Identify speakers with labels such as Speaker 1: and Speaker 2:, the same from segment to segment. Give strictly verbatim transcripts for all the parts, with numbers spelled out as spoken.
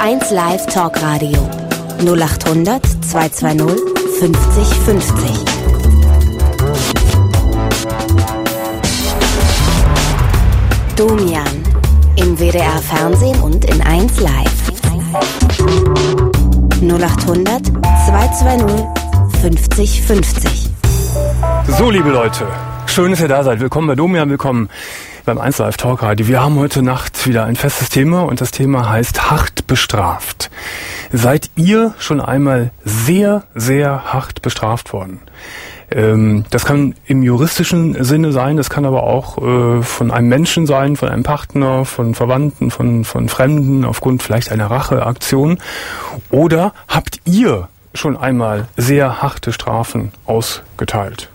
Speaker 1: eins Live Talkradio null acht hundert zweihundertzweißig fünfzig fünfzig. Domian im W D R Fernsehen und in eins Live. null acht hundert zweihundertzweißig fünfzig fünfzig.
Speaker 2: So, liebe Leute, schön, dass ihr da seid. Willkommen bei Domian, willkommen beim eins Live Talkradio. Wir haben heute Nacht wieder ein festes Thema und das Thema heißt hart bestraft. Seid ihr schon einmal sehr, sehr hart bestraft worden? Ähm, das kann im juristischen Sinne sein, das kann aber auch äh, von einem Menschen sein, von einem Partner, von Verwandten, von, von Fremden, aufgrund vielleicht einer Racheaktion. Oder habt ihr schon einmal sehr harte Strafen ausgeteilt?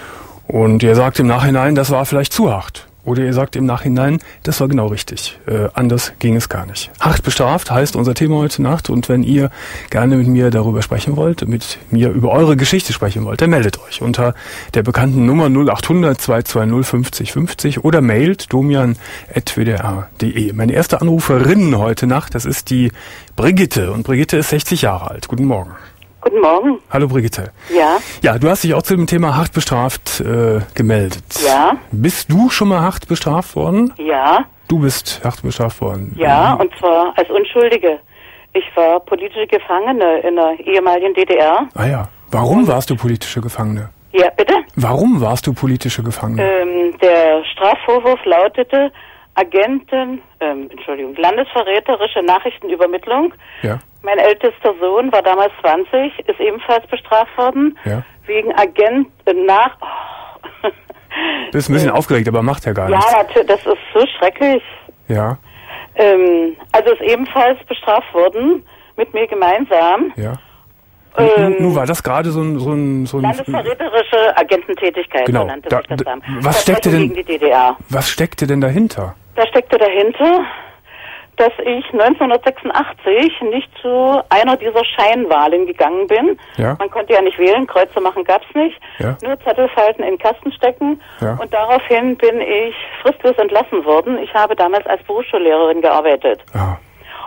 Speaker 2: Und ihr sagt im Nachhinein, das war vielleicht zu hart. Oder ihr sagt im Nachhinein, das war genau richtig. Äh, anders ging es gar nicht. Hart bestraft heißt unser Thema heute Nacht. Und wenn ihr gerne mit mir darüber sprechen wollt, mit mir über eure Geschichte sprechen wollt, dann meldet euch unter der bekannten Nummer null acht hundert zweihundertzweißig fünfzig fünfzig oder mailt domian at w d r punkt d e. Meine erste Anruferin heute Nacht, das ist die Brigitte. Und Brigitte ist sechzig Jahre alt. Guten Morgen.
Speaker 3: Guten Morgen.
Speaker 2: Hallo Brigitte.
Speaker 3: Ja.
Speaker 2: Ja, du hast dich auch zu dem Thema hart bestraft äh, gemeldet.
Speaker 3: Ja.
Speaker 2: Bist du schon mal hart bestraft worden?
Speaker 3: Ja.
Speaker 2: Du bist hart bestraft worden?
Speaker 3: Ja, mhm. Und zwar als Unschuldige. Ich war politische Gefangene in der ehemaligen D D R.
Speaker 2: Ah ja. Warum und warst du politische Gefangene?
Speaker 3: Ja, bitte?
Speaker 2: Warum warst du politische Gefangene?
Speaker 3: Ähm, der Strafvorwurf lautete Agenten, ähm, Entschuldigung, landesverräterische Nachrichtenübermittlung. Ja. Mein ältester Sohn war damals zwanzig, ist ebenfalls bestraft worden. Ja. Wegen Agent äh, nach... Oh.
Speaker 2: Du bist ein bisschen aufgeregt, aber macht ja gar nichts.
Speaker 3: Ja, natürlich, das ist so schrecklich.
Speaker 2: Ja.
Speaker 3: Ähm, also ist ebenfalls bestraft worden, mit mir gemeinsam.
Speaker 2: Ja. Ähm, nun war das gerade so ein... So ein, so ein
Speaker 3: landesverräterische Agententätigkeit,
Speaker 2: genau.
Speaker 3: so nannte
Speaker 2: da,
Speaker 3: sich das dann.
Speaker 2: Was
Speaker 3: das
Speaker 2: steckte denn,
Speaker 3: gegen die D D R.
Speaker 2: Was steckte denn dahinter?
Speaker 3: Da steckte dahinter, dass ich neunzehnhundertsechsundachtzig nicht zu einer dieser Scheinwahlen gegangen bin. Ja. Man konnte ja nicht wählen, Kreuze machen gab's nicht. Ja. Nur Zettelfalten in den Kasten stecken. Ja. Und daraufhin bin ich fristlos entlassen worden. Ich habe damals als Berufsschullehrerin gearbeitet. Ja.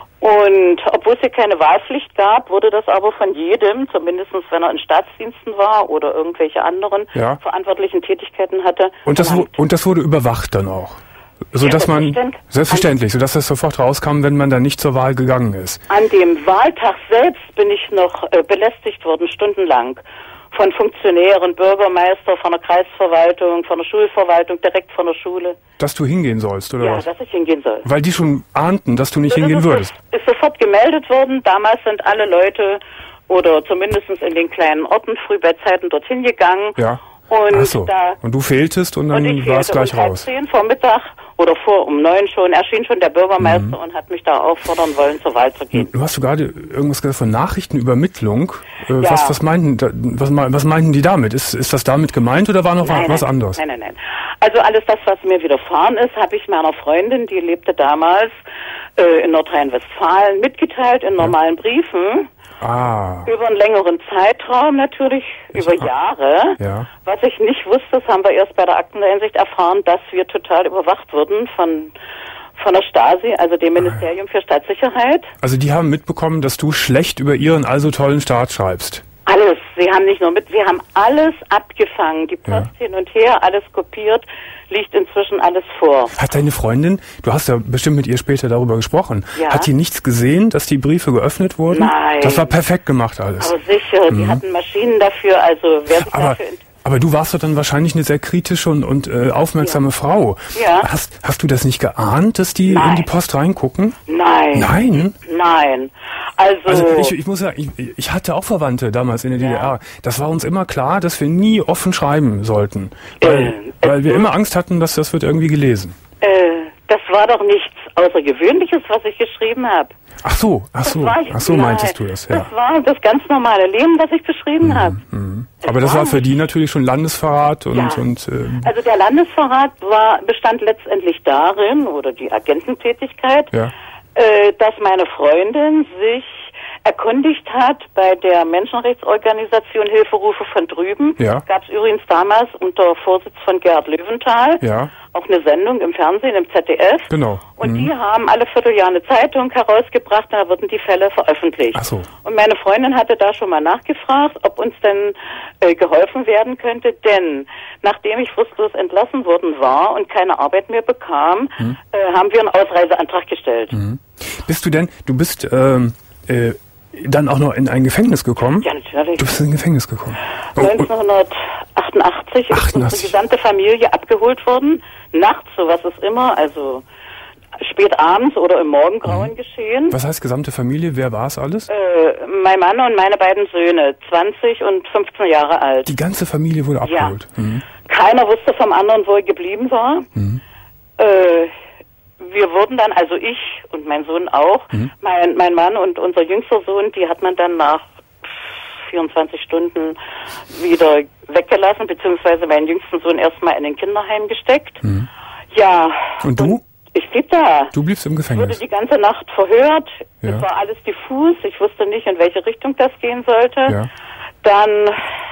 Speaker 3: Und obwohl es hier keine Wahlpflicht gab, wurde das aber von jedem, zumindest wenn er in Staatsdiensten war oder irgendwelche anderen ja. verantwortlichen Tätigkeiten hatte.
Speaker 2: Und das, und das wurde überwacht dann auch? So
Speaker 3: ja,
Speaker 2: dass man selbstverständlich, so dass das sofort rauskam, wenn man dann nicht zur Wahl gegangen ist.
Speaker 3: An dem Wahltag selbst bin ich noch äh, belästigt worden, stundenlang. Von Funktionären, Bürgermeister, von der Kreisverwaltung, von der Schulverwaltung, direkt von der Schule.
Speaker 2: Dass du hingehen sollst, oder
Speaker 3: ja,
Speaker 2: was?
Speaker 3: Ja, dass ich hingehen soll.
Speaker 2: Weil die schon ahnten, dass du nicht
Speaker 3: so,
Speaker 2: hingehen
Speaker 3: ist,
Speaker 2: würdest?
Speaker 3: Ist sofort gemeldet worden. Damals sind alle Leute, oder zumindest in den kleinen Orten, früh bei Zeiten dorthin gegangen.
Speaker 2: Ja.
Speaker 3: Und,
Speaker 2: ach so.
Speaker 3: da,
Speaker 2: und du fehltest und dann
Speaker 3: und
Speaker 2: war es gleich
Speaker 3: um
Speaker 2: raus.
Speaker 3: Zehn vor Mittag oder vor um neun schon erschien schon der Bürgermeister mhm. und hat mich da auffordern wollen, zur Wahl zu gehen.
Speaker 2: Du hast du gerade irgendwas gesagt von Nachrichtenübermittlung. Äh, ja. Was, was, meinten, was, was meinten die damit? Ist, ist das damit gemeint oder war noch
Speaker 3: nein,
Speaker 2: was
Speaker 3: nein,
Speaker 2: anderes?
Speaker 3: Nein, nein, nein. Also alles das, was mir widerfahren ist, habe ich meiner Freundin, die lebte damals äh, in Nordrhein-Westfalen, mitgeteilt in normalen ja. Briefen.
Speaker 2: Ah.
Speaker 3: Über einen längeren Zeitraum natürlich, ich über Jahre. Ja. Was ich nicht wusste, das haben wir erst bei der Akteneinsicht erfahren, dass wir total überwacht wurden von von der Stasi, also dem Ministerium für Staatssicherheit.
Speaker 2: Also die haben mitbekommen, dass du schlecht über ihren also tollen Staat schreibst.
Speaker 3: Alles. Sie haben nicht nur mit, wir haben alles abgefangen, die Post ja. hin und her, alles kopiert, liegt inzwischen alles vor.
Speaker 2: Hat deine Freundin, du hast ja bestimmt mit ihr später darüber gesprochen, ja. hat die nichts gesehen, dass die Briefe geöffnet wurden?
Speaker 3: Nein.
Speaker 2: Das war perfekt gemacht alles.
Speaker 3: Aber sicher, mhm. die hatten Maschinen dafür, also wer sich
Speaker 2: aber,
Speaker 3: dafür...
Speaker 2: Aber du warst doch dann wahrscheinlich eine sehr kritische und, und äh, aufmerksame ja. Frau.
Speaker 3: Ja.
Speaker 2: Hast, hast du das nicht geahnt, dass die
Speaker 3: Nein.
Speaker 2: in die Post reingucken?
Speaker 3: Nein.
Speaker 2: Nein?
Speaker 3: Nein. Also,
Speaker 2: also ich, ich muss sagen, ich, ich hatte auch Verwandte damals in der ja. D D R. Das war uns immer klar, dass wir nie offen schreiben sollten. Weil, äh, weil wir immer Angst hatten, dass das wird irgendwie gelesen.
Speaker 3: Äh, das war doch nichts Außergewöhnliches, was ich geschrieben habe.
Speaker 2: Ach so, ach so, ach so meintest du das, ja.
Speaker 3: Das war das ganz normale Leben, was ich beschrieben mhm, habe.
Speaker 2: Mhm. Aber das war für die natürlich schon Landesverrat und...
Speaker 3: Ja.
Speaker 2: und äh,
Speaker 3: also der Landesverrat war, bestand letztendlich darin, oder die Agententätigkeit, ja. äh, dass meine Freundin sich erkundigt hat bei der Menschenrechtsorganisation Hilferufe von drüben.
Speaker 2: Ja.
Speaker 3: Gab es übrigens damals unter Vorsitz von Gerhard Löwenthal
Speaker 2: ja.
Speaker 3: auch eine Sendung im Fernsehen, im Z D F.
Speaker 2: Genau.
Speaker 3: Und
Speaker 2: mhm.
Speaker 3: die haben alle Vierteljahr eine Zeitung herausgebracht, da wurden die Fälle veröffentlicht.
Speaker 2: Ach so.
Speaker 3: Und meine Freundin hatte da schon mal nachgefragt, ob uns denn äh, geholfen werden könnte, denn nachdem ich fristlos entlassen worden war und keine Arbeit mehr bekam, mhm. äh, haben wir einen Ausreiseantrag gestellt.
Speaker 2: Mhm. Bist du denn, du bist ähm, äh, dann auch noch in ein Gefängnis gekommen?
Speaker 3: Ja, natürlich.
Speaker 2: Du bist in ein Gefängnis gekommen. Oh,
Speaker 3: neunzehnhundertachtundachtzig ist
Speaker 2: achtundachtzig.
Speaker 3: unsere gesamte Familie abgeholt worden. Nachts, sowas ist immer, also spät abends oder im Morgengrauen mhm. geschehen.
Speaker 2: Was heißt gesamte Familie? Wer war es alles?
Speaker 3: Äh, mein Mann und meine beiden Söhne, zwanzig und fünfzehn Jahre alt.
Speaker 2: Die ganze Familie wurde abgeholt?
Speaker 3: Ja.
Speaker 2: Mhm.
Speaker 3: Keiner wusste vom anderen, wo er geblieben war. Mhm. Äh, wir wurden dann, also ich und mein Sohn auch, mhm. mein, mein Mann und unser jüngster Sohn, die hat man dann nach vierundzwanzig Stunden wieder weggelassen, beziehungsweise meinen jüngsten Sohn erstmal in den Kinderheim gesteckt. Mhm. Ja.
Speaker 2: Und du?
Speaker 3: Und ich blieb da.
Speaker 2: Du bliebst im Gefängnis?
Speaker 3: Ich wurde die ganze Nacht verhört.
Speaker 2: Ja.
Speaker 3: Es war alles diffus. Ich wusste nicht, in welche Richtung das gehen sollte.
Speaker 2: Ja.
Speaker 3: Dann...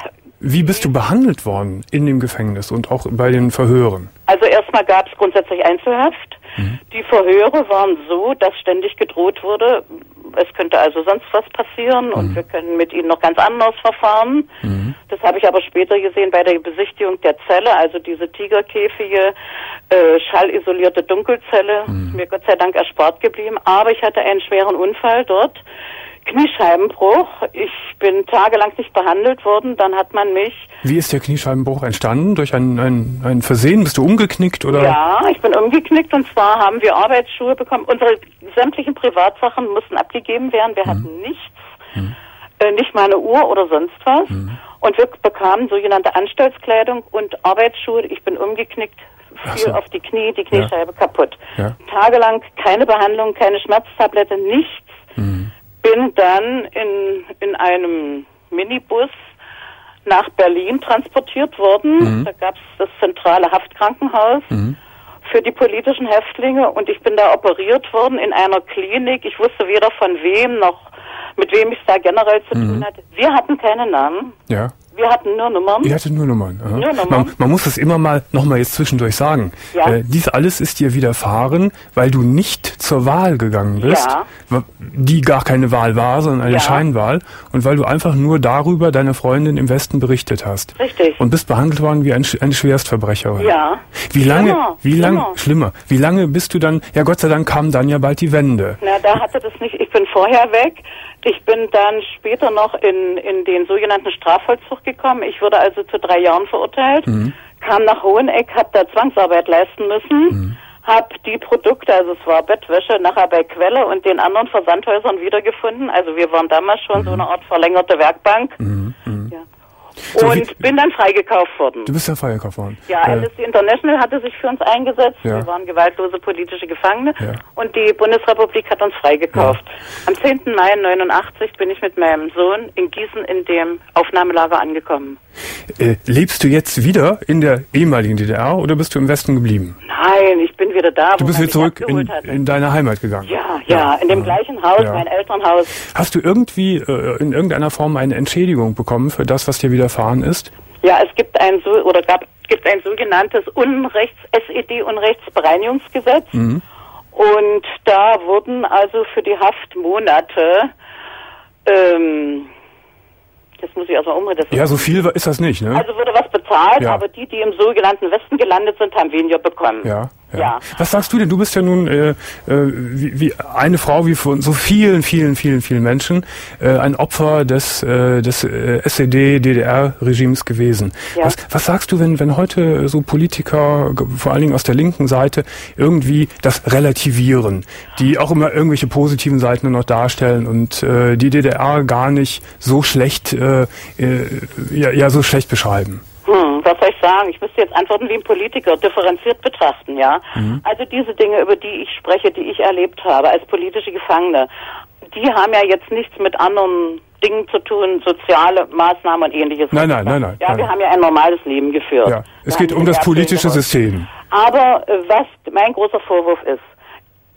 Speaker 2: Wie bist du behandelt worden in dem Gefängnis und auch bei den Verhören?
Speaker 3: Also erstmal gab es grundsätzlich Einzelhaft. Mhm. Die Verhöre waren so, dass ständig gedroht wurde, es könnte also sonst was passieren mhm. und wir können mit ihnen noch ganz anders verfahren. Mhm. Das habe ich aber später gesehen bei der Besichtigung der Zelle, also diese Tigerkäfige, äh, schallisolierte Dunkelzelle, mhm. ist mir Gott sei Dank erspart geblieben. Aber ich hatte einen schweren Unfall dort. Kniescheibenbruch. Ich bin tagelang nicht behandelt worden. Dann hat man mich...
Speaker 2: Wie ist der Kniescheibenbruch entstanden? Durch ein, ein, ein Versehen? Bist du umgeknickt? Oder?
Speaker 3: Ja, ich bin umgeknickt und zwar haben wir Arbeitsschuhe bekommen. Unsere sämtlichen Privatsachen mussten abgegeben werden. Wir mhm. hatten nichts. Mhm. Äh, nicht mal eine Uhr oder sonst was. Mhm. Und wir bekamen sogenannte Anstaltskleidung und Arbeitsschuhe. Ich bin umgeknickt. Fiel so. Auf die Knie, die Kniescheibe ja. kaputt. Ja. Tagelang keine Behandlung, keine Schmerztablette, nichts. Mhm. Bin dann in, in einem Minibus nach Berlin transportiert worden. Mhm. Da gab es das zentrale Haftkrankenhaus mhm. für die politischen Häftlinge und ich bin da operiert worden in einer Klinik. Ich wusste weder von wem noch mit wem ich da generell zu mhm. tun hatte. Wir hatten keine Namen.
Speaker 2: Ja.
Speaker 3: Wir hatten nur Nummern.
Speaker 2: Ihr hattet nur Nummern. Aha.
Speaker 3: Nur Nummern.
Speaker 2: Man, man muss das immer mal, nochmal jetzt zwischendurch sagen.
Speaker 3: Ja.
Speaker 2: Äh, dies alles ist dir widerfahren, weil du nicht zur Wahl gegangen bist,
Speaker 3: ja.
Speaker 2: die gar keine Wahl war, sondern eine ja. Scheinwahl, und weil du einfach nur darüber deiner Freundin im Westen berichtet hast.
Speaker 3: Richtig.
Speaker 2: Und bist behandelt worden wie ein, eine Schwerstverbrecherin.
Speaker 3: Ja.
Speaker 2: Wie lange,
Speaker 3: schlimmer,
Speaker 2: wie lange,
Speaker 3: schlimmer.
Speaker 2: schlimmer, wie lange bist du dann, ja Gott sei Dank kam dann ja bald die Wende.
Speaker 3: Na, da hatte das nicht, ich bin vorher weg. Ich bin dann später noch in, in den sogenannten Strafvollzug gekommen. Ich wurde also zu drei Jahren verurteilt, mhm. kam nach Hoheneck, habe da Zwangsarbeit leisten müssen, mhm. habe die Produkte, also es war Bettwäsche, nachher bei Quelle und den anderen Versandhäusern wiedergefunden. Also wir waren damals schon mhm. so eine Art verlängerte Werkbank. Mhm. Mhm. Ja.
Speaker 2: So
Speaker 3: und
Speaker 2: wie,
Speaker 3: bin dann freigekauft worden.
Speaker 2: Du bist ja freigekauft worden.
Speaker 3: Ja,
Speaker 2: äh,
Speaker 3: Amnesty International hatte sich für uns eingesetzt.
Speaker 2: Ja.
Speaker 3: Wir waren gewaltlose politische Gefangene.
Speaker 2: Ja.
Speaker 3: Und die Bundesrepublik hat uns freigekauft. Ja. Am zehnten Mai neunundachtzig bin ich mit meinem Sohn in Gießen in dem Aufnahmelager angekommen.
Speaker 2: Äh, lebst du jetzt wieder in der ehemaligen D D R oder bist du im Westen geblieben?
Speaker 3: Nein, ich bin wieder da,
Speaker 2: du
Speaker 3: wo
Speaker 2: bist
Speaker 3: man
Speaker 2: wieder
Speaker 3: mich
Speaker 2: zurück in, in deine Heimat gegangen?
Speaker 3: Ja, ja, ja, in dem ja. gleichen Haus, ja. mein Elternhaus.
Speaker 2: Hast du irgendwie äh, in irgendeiner Form eine Entschädigung bekommen für das, was dir widerfahren ist?
Speaker 3: Ja, es gibt ein so oder gab gibt ein sogenanntes Unrechts S E D-Unrechtsbereinigungsgesetz. Mhm. Und da wurden also für die Haftmonate ähm, das muss ich erstmal umreden.
Speaker 2: Ja, so viel ist das nicht, ne?
Speaker 3: Also wurde was bezahlt,
Speaker 2: ja.
Speaker 3: aber die, die im sogenannten Westen gelandet sind, haben weniger bekommen.
Speaker 2: Ja, ja.
Speaker 3: ja.
Speaker 2: Was sagst du denn? Du bist ja nun äh, äh, wie, wie eine Frau wie von so vielen, vielen, vielen, vielen Menschen, äh, ein Opfer des, äh, des äh, S E D-D D R-Regimes gewesen. Ja. Was, was sagst du, wenn, wenn heute so Politiker, vor allen Dingen aus der linken Seite, irgendwie das relativieren, die auch immer irgendwelche positiven Seiten nur noch darstellen und äh, die D D R gar nicht so schlecht äh, Äh, ja, ja, so schlecht beschreiben?
Speaker 3: Hm, was soll ich sagen? Ich müsste jetzt antworten wie ein Politiker, differenziert betrachten, ja. Mhm. Also diese Dinge, über die ich spreche, die ich erlebt habe als politische Gefangene, die haben ja jetzt nichts mit anderen Dingen zu tun, soziale Maßnahmen und ähnliches.
Speaker 2: Nein, nein, nein, nein.
Speaker 3: Ja,
Speaker 2: nein.
Speaker 3: wir haben ja ein normales Leben geführt.
Speaker 2: Ja, es geht um das politische System.
Speaker 3: Aber äh, was mein großer Vorwurf ist,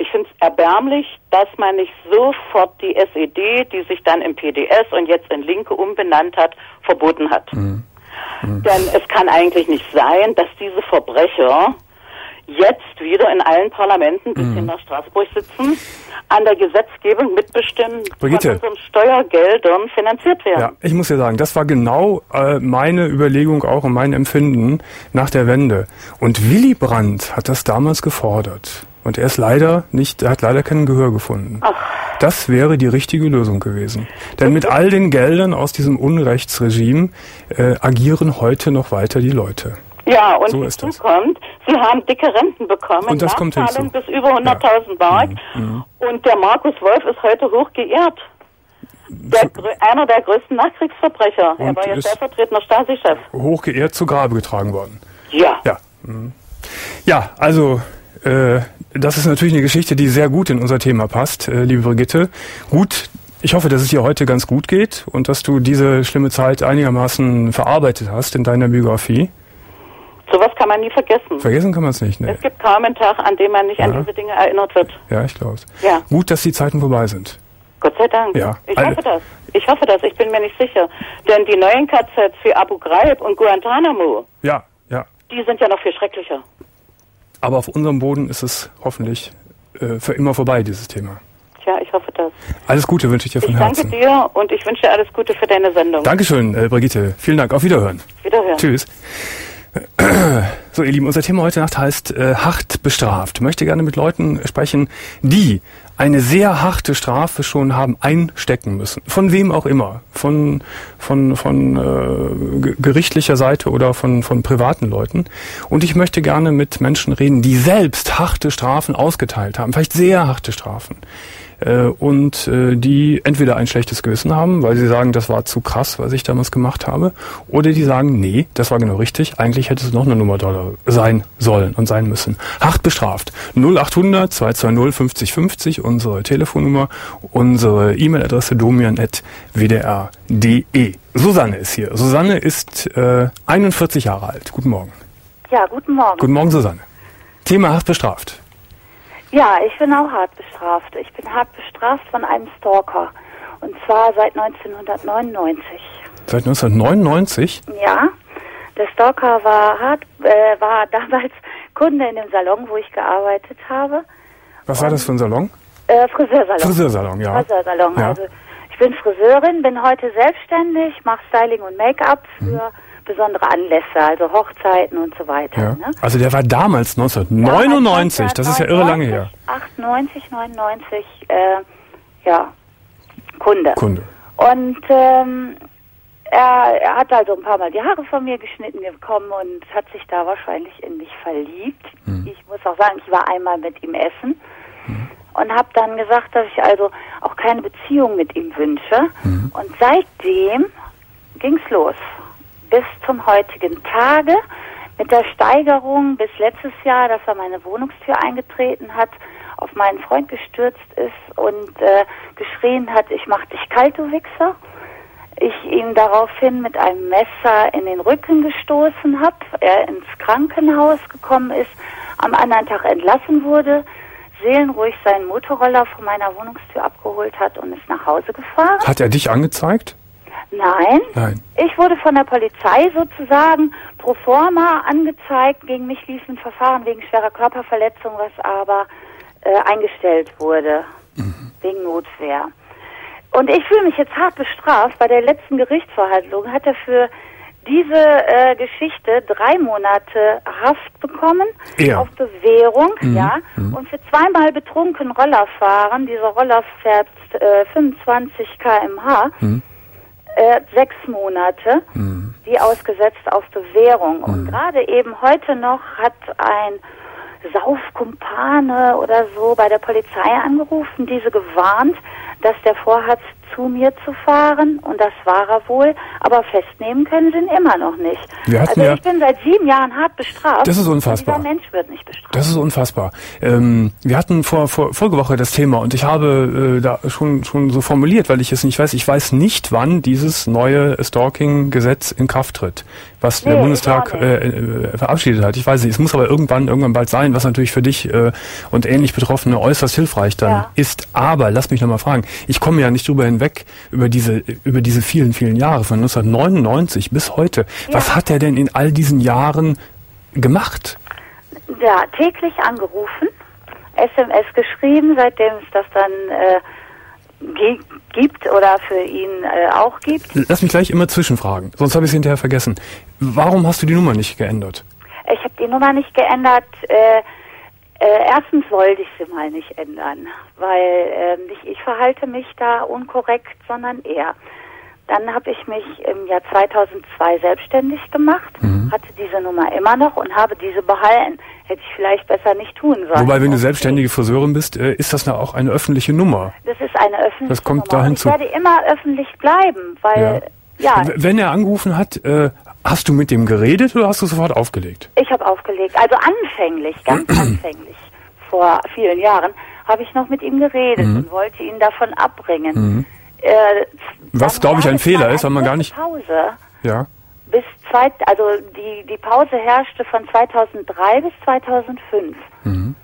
Speaker 3: ich finde es erbärmlich, dass man nicht sofort die S E D, die sich dann im P D S und jetzt in Linke umbenannt hat, verboten hat. Mhm. Mhm. Denn es kann eigentlich nicht sein, dass diese Verbrecher jetzt wieder in allen Parlamenten bis mhm. hin nach Straßburg sitzen, an der Gesetzgebung mitbestimmen,
Speaker 2: Brigitte,
Speaker 3: von unseren Steuergeldern finanziert werden.
Speaker 2: Ja, ich muss ja sagen, das war genau äh, meine Überlegung auch und mein Empfinden nach der Wende. Und Willy Brandt hat das damals gefordert. Und er ist leider nicht, er hat leider kein Gehör gefunden. Ach. Das wäre die richtige Lösung gewesen. Denn mit all den Geldern aus diesem Unrechtsregime äh, agieren heute noch weiter die Leute.
Speaker 3: Ja, und so hinzu kommt, sie haben dicke Renten bekommen,
Speaker 2: und das kommt hinzu.
Speaker 3: Bis über hunderttausend ja. Mark. Mhm. Und der Markus Wolf ist heute hoch geehrt. Der, einer der größten Nachkriegsverbrecher. Und er war jetzt stellvertretender Stasi-Chef.
Speaker 2: Hoch geehrt zu Grabe getragen worden.
Speaker 3: Ja.
Speaker 2: Ja, mhm. ja also äh, das ist natürlich eine Geschichte, die sehr gut in unser Thema passt, äh, liebe Brigitte. Gut, ich hoffe, dass es dir heute ganz gut geht und dass du diese schlimme Zeit einigermaßen verarbeitet hast in deiner Biografie.
Speaker 3: Sowas kann man nie vergessen.
Speaker 2: Vergessen kann man es nicht, ne?
Speaker 3: Es gibt kaum einen Tag, an dem man nicht ja. an diese Dinge erinnert wird.
Speaker 2: Ja, ich glaube es.
Speaker 3: Ja.
Speaker 2: Gut, dass die Zeiten vorbei sind.
Speaker 3: Gott sei Dank.
Speaker 2: Ja.
Speaker 3: Ich Alle. hoffe das. Ich hoffe das. Ich bin mir nicht sicher. Denn die neuen K Zs wie Abu Ghraib und Guantanamo,
Speaker 2: ja, ja.
Speaker 3: die sind ja noch viel schrecklicher.
Speaker 2: Aber auf unserem Boden ist es hoffentlich äh, für immer vorbei, dieses Thema.
Speaker 3: Ja, ich hoffe das.
Speaker 2: Alles Gute wünsche ich dir von
Speaker 3: ich
Speaker 2: Herzen.
Speaker 3: Ich danke dir und ich wünsche dir alles Gute für deine Sendung.
Speaker 2: Dankeschön, äh, Brigitte. Vielen Dank. Auf Wiederhören.
Speaker 3: Wiederhören.
Speaker 2: Tschüss. So, ihr Lieben, unser Thema heute Nacht heißt äh, hart bestraft. Ich möchte gerne mit Leuten sprechen, die eine sehr harte Strafe schon haben einstecken müssen. Von wem auch immer. Von von von äh, gerichtlicher Seite oder von von privaten Leuten. Und ich möchte gerne mit Menschen reden, die selbst harte Strafen ausgeteilt haben. Vielleicht sehr harte Strafen. Und äh, die entweder ein schlechtes Gewissen haben, weil sie sagen, das war zu krass, was ich damals gemacht habe, oder die sagen, nee, das war genau richtig, eigentlich hätte es noch eine Nummer doller sein sollen und sein müssen. Hart bestraft. null acht hundert zwei zwei null fünfzig fünfzig, unsere Telefonnummer, unsere E-Mail-Adresse domian at w d r punkt d e. Susanne ist hier. Susanne ist äh, einundvierzig Jahre alt. Guten Morgen.
Speaker 4: Ja, guten Morgen.
Speaker 2: Guten Morgen, Susanne. Thema hart bestraft.
Speaker 4: Ja, ich bin auch hart bestraft. Ich bin hart bestraft von einem Stalker. Und zwar seit neunzehnhundertneunundneunzig.
Speaker 2: Seit neunzehnhundertneunundneunzig?
Speaker 4: Ja. Der Stalker war hart, äh, war damals Kunde in dem Salon, wo ich gearbeitet habe.
Speaker 2: Was Und, war das für ein Salon?
Speaker 4: Äh, Friseursalon.
Speaker 2: Friseursalon, ja.
Speaker 4: Friseursalon.
Speaker 2: Ja.
Speaker 4: Also ich bin Friseurin, bin heute selbstständig, mache Styling und Make-up für mhm. besondere Anlässe, also Hochzeiten und so weiter.
Speaker 2: Ja.
Speaker 4: Ne?
Speaker 2: Also der war damals neunzehnhundertneunundneunzig, damals das ist ja irre lange her.
Speaker 4: achtundneunzig, neunundneunzig, äh, ja, Kunde.
Speaker 2: Kunde.
Speaker 4: Und ähm, er, er hat also ein paar Mal die Haare von mir geschnitten bekommen und hat sich da wahrscheinlich in mich verliebt. Hm. Ich muss auch sagen, ich war einmal mit ihm essen hm. und habe dann gesagt, dass ich also auch keine Beziehung mit ihm wünsche. Hm. Und seitdem ging's los. Bis zum heutigen Tage, mit der Steigerung bis letztes Jahr, dass er meine Wohnungstür eingetreten hat, auf meinen Freund gestürzt ist und äh, geschrien hat, ich mach dich kalt, du Wichser. Ich ihn daraufhin mit einem Messer in den Rücken gestoßen habe, er ins Krankenhaus gekommen ist, am anderen Tag entlassen wurde, seelenruhig seinen Motorroller von meiner Wohnungstür abgeholt hat und ist nach Hause gefahren.
Speaker 2: Hat er dich angezeigt?
Speaker 4: Nein.
Speaker 2: Nein.
Speaker 4: Ich wurde von der Polizei sozusagen pro forma angezeigt. Gegen mich lief ein Verfahren wegen schwerer Körperverletzung, was aber äh, eingestellt wurde, mhm. wegen Notwehr. Und ich fühle mich jetzt hart bestraft. Bei der letzten Gerichtsverhandlung hat er für diese äh, Geschichte drei Monate Haft bekommen,
Speaker 2: ja.
Speaker 4: auf Bewährung,
Speaker 2: mhm.
Speaker 4: ja,
Speaker 2: mhm.
Speaker 4: und für zweimal betrunken Roller fahren. Dieser Roller fährt äh, fünfundzwanzig Kilometer pro Stunde. Mhm. Äh, sechs Monate, mhm. die ausgesetzt auf Bewährung. Mhm. Und gerade eben heute noch hat ein Saufkumpane oder so bei der Polizei angerufen, diese gewarnt, dass der vorhat zu mir zu fahren, und das war er wohl, aber festnehmen können sie ihn immer noch nicht.
Speaker 2: Wir hatten
Speaker 4: also
Speaker 2: ja,
Speaker 4: ich bin seit sieben Jahren hart bestraft.
Speaker 2: Das ist unfassbar.
Speaker 4: Dieser Mensch wird nicht bestraft.
Speaker 2: Das ist unfassbar. Ähm, wir hatten vor, vor vorige Woche das Thema, und ich habe äh, da schon schon so formuliert, weil ich es nicht weiß. Ich weiß nicht, wann dieses neue Stalking-Gesetz in Kraft tritt, was nee, der Bundestag äh, äh, verabschiedet hat. Ich weiß nicht, es muss aber irgendwann irgendwann bald sein, was natürlich für dich äh, und ähnlich Betroffene äußerst hilfreich dann ja. ist. Aber lass mich noch mal fragen, ich komme ja nicht drüber hinweg, über diese über diese vielen, vielen Jahre, von neunzehnhundertneunundneunzig bis heute. Ja. Was hat er denn in all diesen Jahren gemacht?
Speaker 4: Ja, täglich angerufen, S M S geschrieben, seitdem es das dann äh, ge- gibt oder für ihn äh, auch gibt.
Speaker 2: Lass mich gleich immer zwischenfragen, sonst habe ich es hinterher vergessen. Warum hast du die Nummer nicht geändert?
Speaker 4: Ich habe die Nummer nicht geändert. Äh, Äh, erstens wollte ich sie mal nicht ändern, weil äh, nicht ich verhalte mich da unkorrekt, sondern er. Dann habe ich mich im Jahr zweitausendzwei selbstständig gemacht, mhm. hatte diese Nummer immer noch und habe diese behalten. Hätte ich vielleicht besser nicht tun sollen.
Speaker 2: Wobei, wenn du selbstständige Friseurin bist, äh, ist das auch eine öffentliche Nummer.
Speaker 4: Das ist eine öffentliche
Speaker 2: das kommt
Speaker 4: Nummer.
Speaker 2: Da hinzu.
Speaker 4: Ich werde immer öffentlich bleiben, weil... Ja.
Speaker 2: Ja. Wenn er angerufen hat, äh, hast du mit dem geredet oder hast du sofort aufgelegt?
Speaker 4: Ich habe aufgelegt. Also anfänglich, ganz anfänglich, vor vielen Jahren, habe ich noch mit ihm geredet mhm. und wollte ihn davon abbringen. Mhm. Äh,
Speaker 2: Was, glaube ich, ein Fehler ist, weil man gar nicht...
Speaker 4: Pause.
Speaker 2: Ja.
Speaker 4: Bis zwei, also die, die Pause herrschte von zweitausenddrei bis zweitausendfünf. Mhm.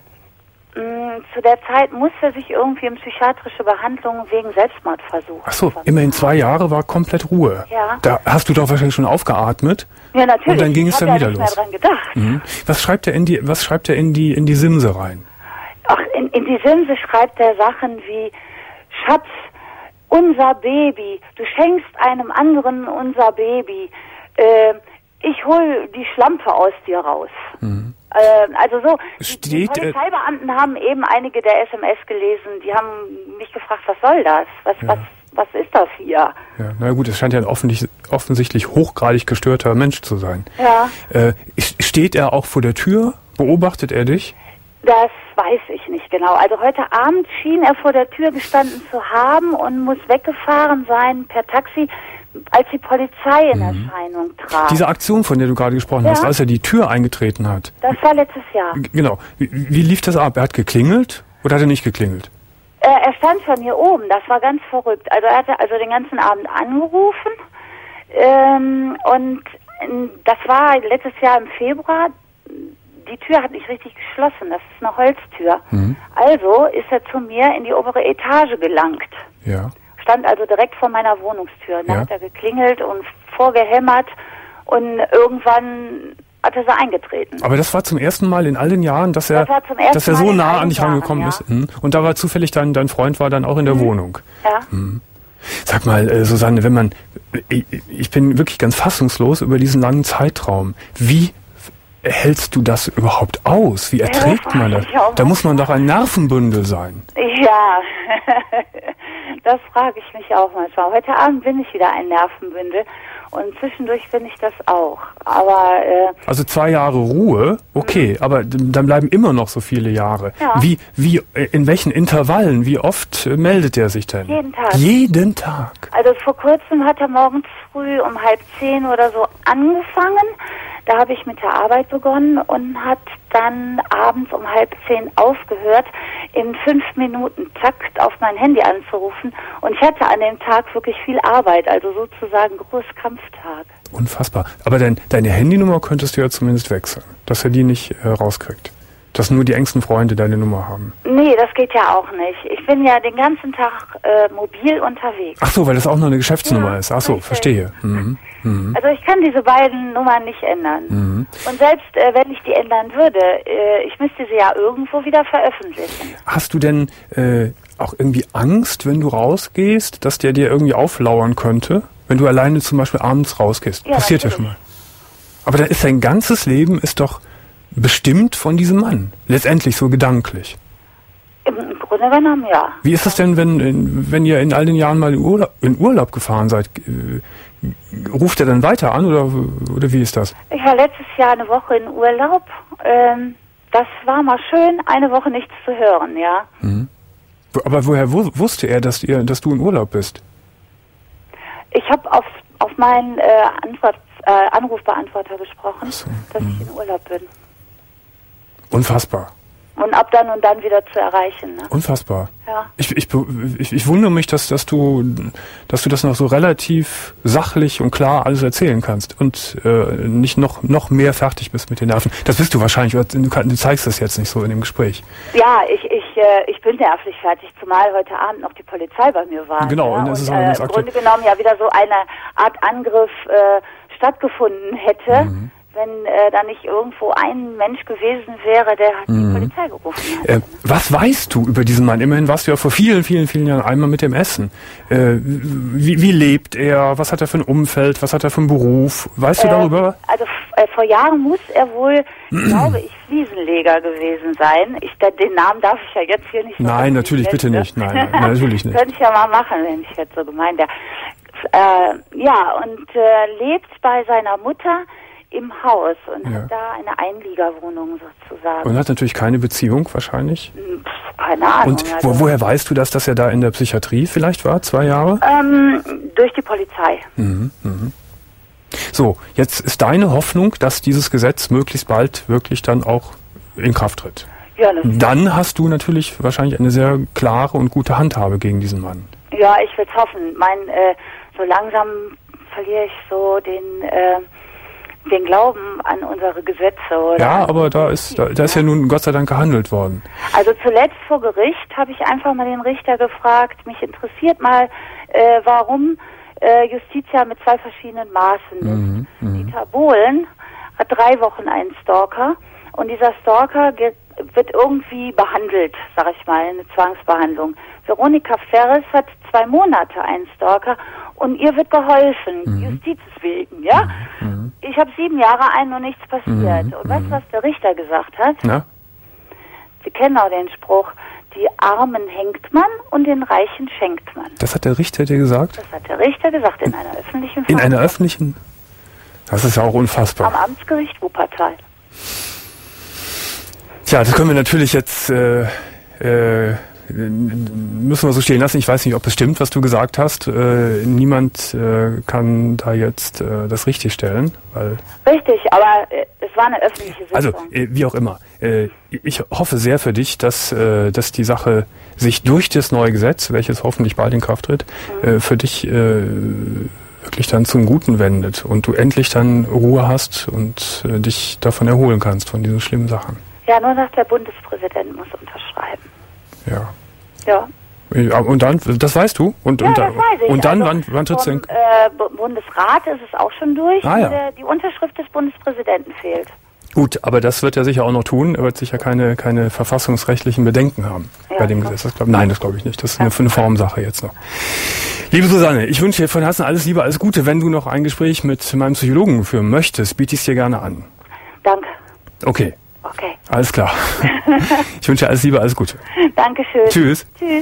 Speaker 4: Zu der Zeit musste er sich irgendwie in psychiatrische Behandlung wegen Selbstmordversuch.
Speaker 2: Ach so, immerhin zwei Jahre war komplett Ruhe.
Speaker 4: Ja.
Speaker 2: Da hast du doch wahrscheinlich schon aufgeatmet.
Speaker 4: Ja, natürlich.
Speaker 2: Und dann ging
Speaker 4: ich
Speaker 2: es dann
Speaker 4: ja
Speaker 2: wieder
Speaker 4: nicht
Speaker 2: los.
Speaker 4: Mehr dran gedacht.
Speaker 2: Mhm. Was schreibt er in die, was schreibt er in die, in die Simse rein?
Speaker 4: Ach, in, in die Simse schreibt er Sachen wie: Schatz, unser Baby, du schenkst einem anderen unser Baby. Äh, ich hol die Schlampe aus dir raus. Mhm. Äh, also so,
Speaker 2: Steht,
Speaker 4: die, die Polizeibeamten haben eben einige der S M S gelesen, die haben mich gefragt, was soll das? Was, ja. was, was ist das hier?
Speaker 2: Ja, na gut, es scheint ja ein offensichtlich, offensichtlich hochgradig gestörter Mensch zu sein.
Speaker 4: Ja.
Speaker 2: Äh, steht er auch vor der Tür? Beobachtet er dich?
Speaker 4: Das weiß ich nicht genau. Also heute Abend schien er vor der Tür gestanden zu haben und muss weggefahren sein per Taxi, als die Polizei in mhm. Erscheinung trat.
Speaker 2: Diese Aktion, von der du gerade gesprochen ja. hast, als er die Tür eingetreten hat.
Speaker 4: Das war letztes Jahr.
Speaker 2: G- genau. Wie, wie lief das ab? Er hat geklingelt oder hat er nicht geklingelt?
Speaker 4: Äh, er stand schon hier oben. Das war ganz verrückt. Also er hatte also den ganzen Abend angerufen. Ähm, und äh, das war letztes Jahr im Februar. Die Tür hat nicht richtig geschlossen. Das ist eine Holztür. Mhm. Also ist er zu mir in die obere Etage gelangt.
Speaker 2: Ja.
Speaker 4: Stand also direkt vor meiner Wohnungstür. Dann
Speaker 2: ja.
Speaker 4: hat er geklingelt und vorgehämmert und irgendwann hat er sie eingetreten.
Speaker 2: Aber das war zum ersten Mal in all den Jahren, dass er,
Speaker 4: das
Speaker 2: dass er so nah an dich
Speaker 4: Jahren,
Speaker 2: rangekommen
Speaker 4: ja.
Speaker 2: ist. Und da war zufällig dein, dein Freund war dann auch in der
Speaker 4: mhm.
Speaker 2: Wohnung.
Speaker 4: Ja.
Speaker 2: Mhm. Sag mal, äh, Susanne, wenn man, ich, ich bin wirklich ganz fassungslos über diesen langen Zeitraum. Wie hältst du das überhaupt aus? Wie erträgt ja, man das? Da muss man doch ein Nervenbündel sein.
Speaker 4: Ja, das frage ich mich auch manchmal. Heute Abend bin ich wieder ein Nervenbündel und zwischendurch bin ich das auch. Aber äh,
Speaker 2: also zwei Jahre Ruhe, okay, mhm. aber dann bleiben immer noch so viele Jahre.
Speaker 4: Ja.
Speaker 2: Wie, wie, in welchen Intervallen, wie oft meldet er sich denn?
Speaker 4: Jeden Tag.
Speaker 2: Jeden Tag?
Speaker 4: Also vor kurzem hat er morgens früh um halb zehn oder so angefangen. Da habe ich mit der Arbeit begonnen und hat dann abends um halb zehn aufgehört, in fünf Minuten Takt auf mein Handy anzurufen. Und ich hatte an dem Tag wirklich viel Arbeit, also sozusagen Großkampftag.
Speaker 2: Unfassbar. Aber dein, deine Handynummer könntest du ja zumindest wechseln, dass er die nicht äh, rauskriegt. Dass nur die engsten Freunde deine Nummer haben.
Speaker 4: Nee, das geht ja auch nicht. Ich bin ja den ganzen Tag äh, mobil unterwegs.
Speaker 2: Ach so, weil das auch noch eine Geschäftsnummer
Speaker 4: ja,
Speaker 2: ist. Ach so,
Speaker 4: richtig.
Speaker 2: Verstehe. Mhm. Mhm.
Speaker 4: Also ich kann diese beiden Nummern nicht ändern. Mhm. Und selbst äh, wenn ich die ändern würde, äh, ich müsste sie ja irgendwo wieder veröffentlichen.
Speaker 2: Hast du denn äh, auch irgendwie Angst, wenn du rausgehst, dass der dir irgendwie auflauern könnte? Wenn du alleine zum Beispiel abends rausgehst?
Speaker 4: Ja,
Speaker 2: passiert
Speaker 4: natürlich.
Speaker 2: ja schon mal. Aber dann ist dein ganzes Leben ist doch bestimmt von diesem Mann. Letztendlich so gedanklich.
Speaker 4: Im Grunde genommen, ja.
Speaker 2: Wie ist das denn, wenn, wenn ihr in all den Jahren mal in Urlaub, in Urlaub gefahren seid? Ruft er dann weiter an oder, oder wie ist das?
Speaker 4: Ich war letztes Jahr eine Woche in Urlaub. Ähm, das war mal schön, eine Woche nichts zu hören, ja.
Speaker 2: Mhm. Aber woher wusste er, dass, ihr, dass du in Urlaub bist?
Speaker 4: Ich habe auf, auf meinen äh, Antwort, äh, Anrufbeantworter gesprochen, so. dass hm. ich in Urlaub bin.
Speaker 2: Unfassbar.
Speaker 4: Und ab dann und dann wieder zu erreichen. Ne?
Speaker 2: Unfassbar.
Speaker 4: Ja.
Speaker 2: Ich, ich, ich, ich wundere mich, dass, dass du, dass du das noch so relativ sachlich und klar alles erzählen kannst und äh, nicht noch, noch mehr fertig bist mit den Nerven. Das bist du wahrscheinlich, du, du zeigst das jetzt nicht so in dem Gespräch.
Speaker 4: Ja, ich, ich, äh, ich bin nervlich fertig, zumal heute Abend noch die Polizei bei mir war.
Speaker 2: Genau,
Speaker 4: ja?
Speaker 2: und das ist
Speaker 4: und,
Speaker 2: auch
Speaker 4: äh, im Grunde genommen ja wieder so eine Art Angriff äh, stattgefunden hätte. Mhm. Wenn äh, da nicht irgendwo ein Mensch gewesen wäre, der die mhm. Polizei gerufen hat.
Speaker 2: Äh, was weißt du über diesen Mann? Immerhin warst du ja vor vielen, vielen, vielen Jahren einmal mit dem Essen. Äh, wie, wie lebt er? Was hat er für ein Umfeld? Was hat er für einen Beruf? Weißt äh, du darüber?
Speaker 4: Also äh, vor Jahren muss er wohl, glaube ich, Fliesenleger gewesen sein. Ich, den Namen darf ich ja jetzt hier nicht so
Speaker 2: Nein, natürlich, bitte nicht. Nein, nein, natürlich nicht.
Speaker 4: Könnte ich ja mal machen, wenn ich jetzt so gemeint wäre. Äh, ja, und äh, lebt bei seiner Mutter im Haus und ja. hat da eine Einliegerwohnung sozusagen.
Speaker 2: Und hat natürlich keine Beziehung wahrscheinlich?
Speaker 4: Pff, keine Ahnung.
Speaker 2: Und wo, also, woher weißt du das, dass er da in der Psychiatrie vielleicht war, zwei Jahre?
Speaker 4: Ähm, durch die Polizei.
Speaker 2: Mhm, mhm. So, jetzt ist deine Hoffnung, dass dieses Gesetz möglichst bald wirklich dann auch in Kraft tritt.
Speaker 4: Ja, das
Speaker 2: dann hast du natürlich wahrscheinlich eine sehr klare und gute Handhabe gegen diesen Mann.
Speaker 4: Ja, ich will es hoffen. Mein, äh, so langsam verliere ich so den... Äh, den Glauben an unsere Gesetze. Oder
Speaker 2: ja, aber da ist, da, da ist ja nun Gott sei Dank gehandelt worden.
Speaker 4: Also zuletzt vor Gericht habe ich einfach mal den Richter gefragt, mich interessiert mal, äh, warum äh, Justitia mit zwei verschiedenen Maßen
Speaker 2: mhm,
Speaker 4: ist. Dieter Bohlen hat drei Wochen einen Stalker und dieser Stalker ge- wird irgendwie behandelt, sag ich mal, eine Zwangsbehandlung. Veronika Ferres hat zwei Monate einen Stalker und ihr wird geholfen, mhm. Justiz wegen, ja? Mhm. Ich habe sieben Jahre ein und nichts passiert.
Speaker 2: Mhm.
Speaker 4: Und weißt du, was der Richter gesagt hat?
Speaker 2: Ja?
Speaker 4: Sie kennen auch den Spruch, die Armen hängt man und den Reichen schenkt man.
Speaker 2: Das hat der Richter dir gesagt?
Speaker 4: Das hat der Richter gesagt, in einer öffentlichen
Speaker 2: In einer öffentlichen? Das ist ja auch unfassbar.
Speaker 4: Am Amtsgericht Wuppertal.
Speaker 2: Tja, das können wir natürlich jetzt... Äh, äh, müssen wir so stehen lassen. Ich weiß nicht, ob es stimmt, was du gesagt hast. Äh, niemand äh, kann da jetzt äh, das richtig stellen. Weil
Speaker 4: richtig, aber äh, es war eine öffentliche Sitzung.
Speaker 2: Also, äh, wie auch immer. Äh, ich hoffe sehr für dich, dass, äh, dass die Sache sich durch das neue Gesetz, welches hoffentlich bald in Kraft tritt, mhm. äh, für dich äh, wirklich dann zum Guten wendet und du endlich dann Ruhe hast und äh, dich davon erholen kannst, von diesen schlimmen Sachen.
Speaker 4: Ja, nur dass der Bundespräsident muss unterschreiben.
Speaker 2: Ja.
Speaker 4: Ja.
Speaker 2: Und dann, das weißt du? Und,
Speaker 4: ja,
Speaker 2: und,
Speaker 4: das weiß ich.
Speaker 2: Und dann,
Speaker 4: also
Speaker 2: wann, wann tritt's denn?
Speaker 4: Vom äh, Bundesrat ist es auch schon durch.
Speaker 2: Ah, ja.
Speaker 4: Und, äh, die Unterschrift des Bundespräsidenten fehlt.
Speaker 2: Gut, aber das wird er sicher auch noch tun. Er wird sicher keine, keine verfassungsrechtlichen Bedenken haben ja, bei dem Gesetz. Das glaub, nein, das glaube ich nicht. Das ist ja. eine, eine Formsache jetzt noch. Liebe Susanne, ich wünsche dir von Herzen alles Liebe, alles Gute. Wenn du noch ein Gespräch mit meinem Psychologen führen möchtest, biete ich es dir gerne an.
Speaker 4: Danke.
Speaker 2: Okay.
Speaker 4: Okay.
Speaker 2: Alles klar. Ich wünsche dir alles Liebe, alles Gute.
Speaker 4: Dankeschön.
Speaker 2: Tschüss.
Speaker 4: Tschüss.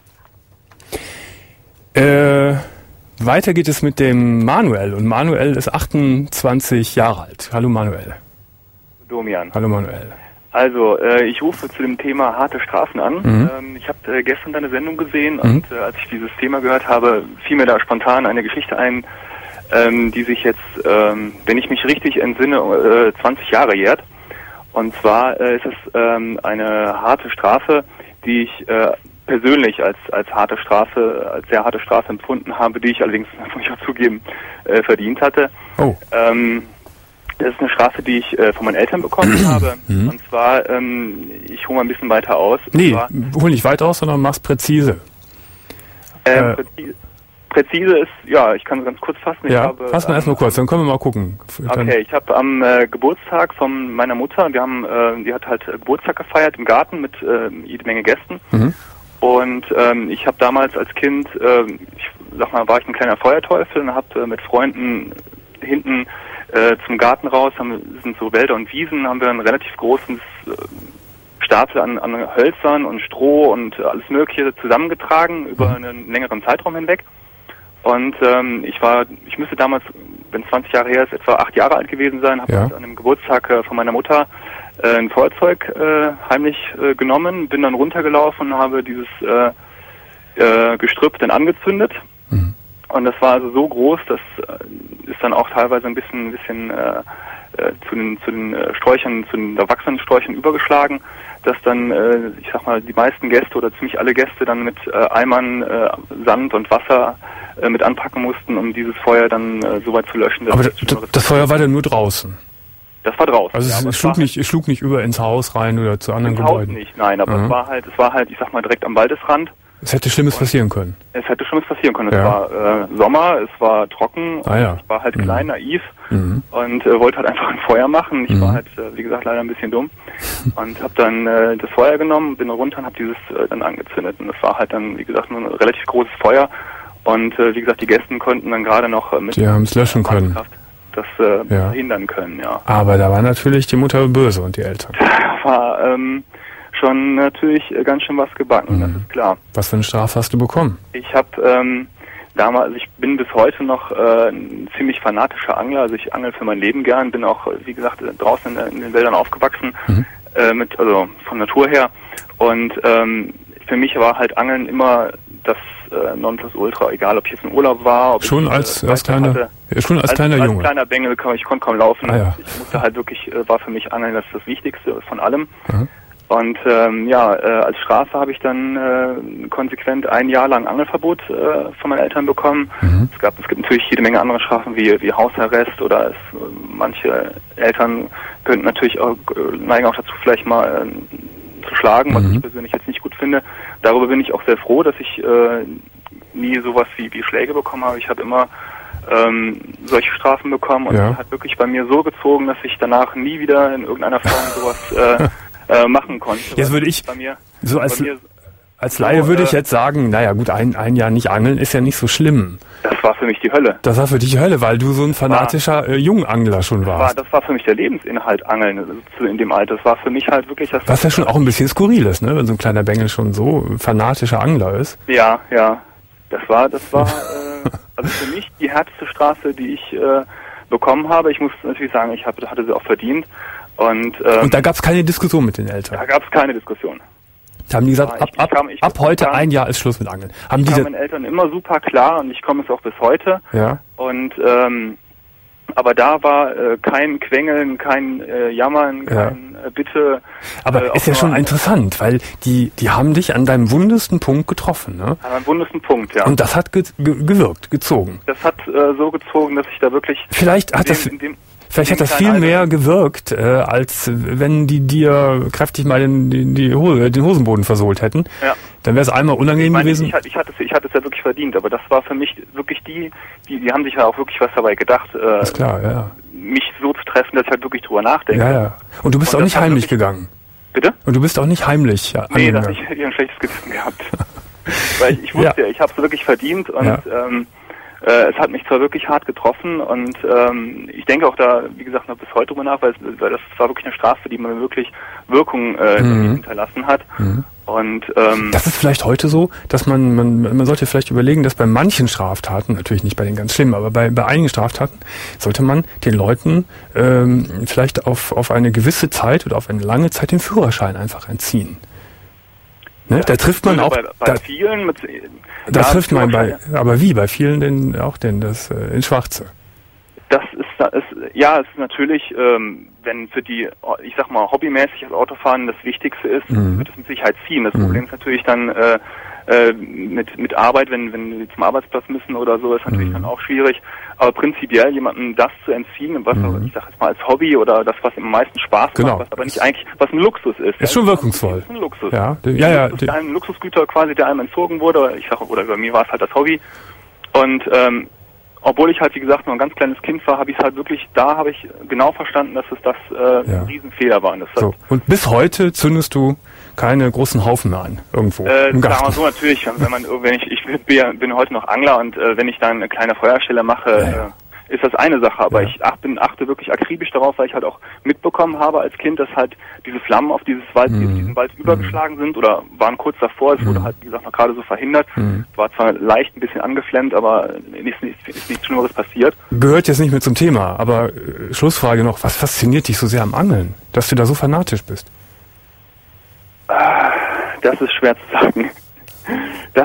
Speaker 2: Äh, weiter geht es mit dem Manuel. Und Manuel ist achtundzwanzig Jahre alt. Hallo Manuel.
Speaker 5: Domian.
Speaker 2: Hallo Manuel.
Speaker 5: Also, äh, ich rufe zu dem Thema harte Strafen an.
Speaker 2: Mhm.
Speaker 5: Ähm, ich habe äh, gestern deine Sendung gesehen mhm. und äh, als ich dieses Thema gehört habe, fiel mir da spontan eine Geschichte ein, ähm, die sich jetzt, ähm, wenn ich mich richtig entsinne, äh, zwanzig Jahre jährt. Und zwar äh, ist es ähm, eine harte Strafe, die ich äh, persönlich als als harte Strafe, als sehr harte Strafe empfunden habe, die ich allerdings, muss ich auch zugeben, äh, verdient hatte.
Speaker 2: Oh.
Speaker 5: Ähm, das ist eine Strafe, die ich äh, von meinen Eltern bekommen habe.
Speaker 2: Mhm.
Speaker 5: Und zwar, ähm, ich hole mal ein bisschen weiter aus.
Speaker 2: Nee,
Speaker 5: zwar,
Speaker 2: hol nicht weit aus, sondern mach's präzise.
Speaker 5: Ähm,
Speaker 2: äh,
Speaker 5: präzise. Präzise ist, ja, ich kann es ganz kurz fassen. Ich
Speaker 2: ja,
Speaker 5: habe,
Speaker 2: fassen wir ähm, erstmal kurz, dann können wir mal gucken. Dann
Speaker 5: okay, ich habe am äh, Geburtstag von meiner Mutter, wir haben, äh, die hat halt äh, Geburtstag gefeiert im Garten mit äh, jede Menge Gästen.
Speaker 2: Mhm.
Speaker 5: Und ähm, ich habe damals als Kind, äh, ich sag mal, war ich ein kleiner Feuerteufel und habe äh, mit Freunden hinten äh, zum Garten raus, haben, sind so Wälder und Wiesen, haben wir ein relativ großes äh, Stapel an, an Hölzern und Stroh und alles Mögliche zusammengetragen über einen längeren Zeitraum hinweg. Und ähm, ich war, ich müsste damals, wenn es zwanzig Jahre her ist, etwa acht Jahre alt gewesen sein, habe
Speaker 2: ja.
Speaker 5: an einem Geburtstag äh, von meiner Mutter äh, ein Feuerzeug äh, heimlich äh, genommen, bin dann runtergelaufen und habe dieses äh, äh, Gestrüpp dann angezündet.
Speaker 2: Mhm.
Speaker 5: Und das war also so groß, das äh, ist dann auch teilweise ein bisschen, ein bisschen äh, äh, zu den, zu den äh, Sträuchern, zu den erwachsenen Sträuchern übergeschlagen, dass dann, äh, ich sag mal, die meisten Gäste oder ziemlich alle Gäste dann mit äh, Eimern äh, Sand und Wasser äh, mit anpacken mussten, um dieses Feuer dann äh, so weit zu löschen. Dass
Speaker 2: Aber das, das, das Feuer war dann nur draußen?
Speaker 5: Das war draußen.
Speaker 2: Also es, ja, es schlug nicht, es schlug nicht über ins Haus rein oder zu anderen Gebäuden?
Speaker 5: Haus nicht, nein, aber Aha. es war halt, es war halt, ich sag mal, direkt am Waldesrand.
Speaker 2: Es hätte Schlimmes und passieren können.
Speaker 5: Es hätte Schlimmes passieren können.
Speaker 2: Ja.
Speaker 5: Es war äh, Sommer, es war trocken,
Speaker 2: ah, ja.
Speaker 5: ich war halt
Speaker 2: mhm.
Speaker 5: klein, naiv
Speaker 2: mhm.
Speaker 5: und äh, wollte halt einfach ein Feuer machen. Ich mhm. war halt, äh, wie gesagt, leider ein bisschen dumm und habe dann äh, das Feuer genommen, bin runter und habe dieses äh, dann angezündet. Und es war halt dann, wie gesagt, nur ein relativ großes Feuer und äh, wie gesagt, die Gäste konnten dann gerade noch äh, mit
Speaker 2: die haben es löschen können.
Speaker 5: das äh,
Speaker 2: ja.
Speaker 5: verhindern können, ja.
Speaker 2: Aber da war natürlich die Mutter böse und die Eltern.
Speaker 5: War ähm, schon natürlich ganz schön was gebacken, mhm. das ist klar.
Speaker 2: Was für eine Strafe hast du bekommen?
Speaker 5: Ich habe ähm, damals, also ich bin bis heute noch äh, ein ziemlich fanatischer Angler, also ich angel für mein Leben gern, bin auch, wie gesagt, draußen in, in den Wäldern aufgewachsen, mhm. äh, mit, also von Natur her. Und ähm, für mich war halt Angeln immer das äh, Nonplusultra, egal ob ich jetzt im Urlaub war. Ob
Speaker 2: schon
Speaker 5: ich,
Speaker 2: als,
Speaker 5: äh,
Speaker 2: als kleiner,
Speaker 5: hatte.
Speaker 2: schon als, als kleiner
Speaker 5: als
Speaker 2: Junge.
Speaker 5: Als kleiner Bengel, ich konnte kaum laufen.
Speaker 2: Ah, ja.
Speaker 5: Ich musste halt wirklich, äh, war für mich Angeln das das Wichtigste von allem.
Speaker 2: Mhm.
Speaker 5: Und ähm, ja, äh, als Strafe habe ich dann äh, konsequent ein Jahr lang Angelverbot äh, von meinen Eltern bekommen. Mhm. Es gab, es gibt natürlich jede Menge andere Strafen wie wie Hausarrest oder es, äh, manche Eltern könnten natürlich auch äh, neigen auch dazu, vielleicht mal äh, zu schlagen, was mhm. ich persönlich jetzt nicht gut finde. Darüber bin ich auch sehr froh, dass ich äh, nie sowas wie wie Schläge bekommen habe. Ich habe immer ähm, solche Strafen bekommen und
Speaker 2: ja.
Speaker 5: es hat wirklich bei mir so gezogen, dass ich danach nie wieder in irgendeiner Form sowas äh, Äh, machen konnte.
Speaker 2: Jetzt würde ich,
Speaker 5: bei mir,
Speaker 2: so als,
Speaker 5: mir,
Speaker 2: als Laie
Speaker 5: so,
Speaker 2: würde ich
Speaker 5: äh,
Speaker 2: jetzt sagen, naja gut, ein, ein Jahr nicht angeln ist ja nicht so schlimm.
Speaker 5: Das war für mich die Hölle.
Speaker 2: Das war für dich die Hölle, weil du so ein fanatischer war, äh, Jungangler schon warst.
Speaker 5: War, das war für mich der Lebensinhalt, Angeln also in dem Alter. Das war für mich halt wirklich das...
Speaker 2: Was ja schon auch ein bisschen skurril ist, ne? Wenn so ein kleiner Bengel schon so fanatischer Angler ist.
Speaker 5: Ja, ja. Das war, das war äh, also für mich die härteste Strafe, die ich äh, bekommen habe. Ich muss natürlich sagen, ich hab, hatte sie auch verdient. Und, ähm,
Speaker 2: und da gab es keine Diskussion mit den Eltern?
Speaker 5: Da gab es keine Diskussion.
Speaker 2: Da haben die gesagt,
Speaker 5: ja,
Speaker 2: ab,
Speaker 5: ich,
Speaker 2: ab,
Speaker 5: ich kam, ich
Speaker 2: ab heute
Speaker 5: kam,
Speaker 2: ein Jahr ist Schluss mit Angeln. Haben
Speaker 5: ich
Speaker 2: diese
Speaker 5: meinen Eltern immer super klar und ich komme es auch bis heute.
Speaker 2: Ja.
Speaker 5: Und ähm, aber da war äh, kein Quengeln, kein äh, Jammern, kein ja. äh, Bitte.
Speaker 2: Aber
Speaker 5: äh,
Speaker 2: ist ja schon interessant, weil die die haben dich an deinem wundesten Punkt getroffen, ne?
Speaker 5: An meinem wundesten Punkt, ja.
Speaker 2: Und das hat ge ge gewirkt, gezogen.
Speaker 5: Das hat äh, so gezogen, dass ich da wirklich...
Speaker 2: Vielleicht hat
Speaker 5: dem,
Speaker 2: das...
Speaker 5: in dem,
Speaker 2: Vielleicht hat das viel Alter. mehr gewirkt, äh, als wenn die dir kräftig mal den, die, die Hose, den Hosenboden versohlt hätten.
Speaker 5: Ja.
Speaker 2: Dann wäre es einmal unangenehm
Speaker 5: ich meine,
Speaker 2: gewesen.
Speaker 5: Ich, ich, hatte es, ich hatte es ja wirklich verdient, aber das war für mich wirklich die, die, die haben sich ja auch wirklich was dabei gedacht, äh,
Speaker 2: ist klar, ja.
Speaker 5: mich so zu treffen, dass ich halt wirklich drüber nachdenke.
Speaker 2: Ja, ja. Und du bist Und auch nicht heimlich gegangen.
Speaker 5: Bitte?
Speaker 2: Und du bist auch nicht heimlich. Ja,
Speaker 5: nee, da habe ich eher ein schlechtes Gewissen gehabt. Weil ich, ich wusste ja, ja ich habe es wirklich verdient und ja. ähm, Äh, es hat mich zwar wirklich hart getroffen und ähm, ich denke auch da, wie gesagt, noch bis heute drüber nach, weil, es, weil das war wirklich eine Strafe, die mir wirklich Wirkung äh, mhm. hinterlassen hat. Mhm. Und ähm,
Speaker 2: das ist vielleicht heute so, dass man, man man sollte vielleicht überlegen, dass bei manchen Straftaten, natürlich nicht bei den ganz schlimmen, aber bei, bei einigen Straftaten sollte man den Leuten ähm, vielleicht auf, auf eine gewisse Zeit oder auf eine lange Zeit den Führerschein einfach entziehen. Ne? Ja, da trifft man auch...
Speaker 5: Bei, bei
Speaker 2: da,
Speaker 5: vielen... Mit,
Speaker 2: da ja, trifft man bei... Aber wie? Bei vielen denn auch denn das äh, in Schwarze?
Speaker 5: Das ist, das ist... Ja, es ist natürlich, ähm, wenn für die, ich sag mal, hobbymäßig das Autofahren das Wichtigste ist, mhm. wird es mit Sicherheit ziehen. Das mhm. Problem ist natürlich dann äh, äh, mit mit Arbeit, wenn wenn sie zum Arbeitsplatz müssen oder so, ist natürlich mhm. dann auch schwierig. Aber prinzipiell jemandem das zu entziehen, was mhm. ich sag jetzt mal als Hobby oder das, was am meisten Spaß
Speaker 2: genau.
Speaker 5: macht, was aber nicht eigentlich, was ein Luxus ist.
Speaker 2: Ist schon wirkungsvoll.
Speaker 5: Ist ein Luxus.
Speaker 2: Ja, ja, ja.
Speaker 5: Luxus, ein Luxusgüter quasi, der einem entzogen wurde. Ich sag, oder bei mir war es halt das Hobby. Und ähm, obwohl ich halt, wie gesagt, nur ein ganz kleines Kind war, habe ich es halt wirklich, da habe ich genau verstanden, dass es das äh, ja. ein Riesenfehler war. Und, das
Speaker 2: so. Und bis heute zündest du keine großen Haufen mehr an, irgendwo
Speaker 5: äh,
Speaker 2: im Garten?
Speaker 5: Sagen wir so, natürlich, wenn man, wenn ich, ich bin, bin heute noch Angler und äh, wenn ich dann eine kleine Feuerstelle mache, ja, ja. Äh, ist das eine Sache, aber ja. ich ach, bin, achte wirklich akribisch darauf, weil ich halt auch mitbekommen habe als Kind, dass halt diese Flammen auf dieses Wald, mhm. diesen Wald übergeschlagen sind oder waren kurz davor, es mhm. wurde halt, wie gesagt, noch gerade so verhindert. Mhm. Es war zwar leicht ein bisschen angeflammt, aber ist, ist, ist nichts Schlimmeres passiert.
Speaker 2: Gehört jetzt nicht mehr zum Thema, aber äh, Schlussfrage noch, was fasziniert dich so sehr am Angeln, dass du da so fanatisch bist?
Speaker 5: Das ist schwer zu sagen. Das ist,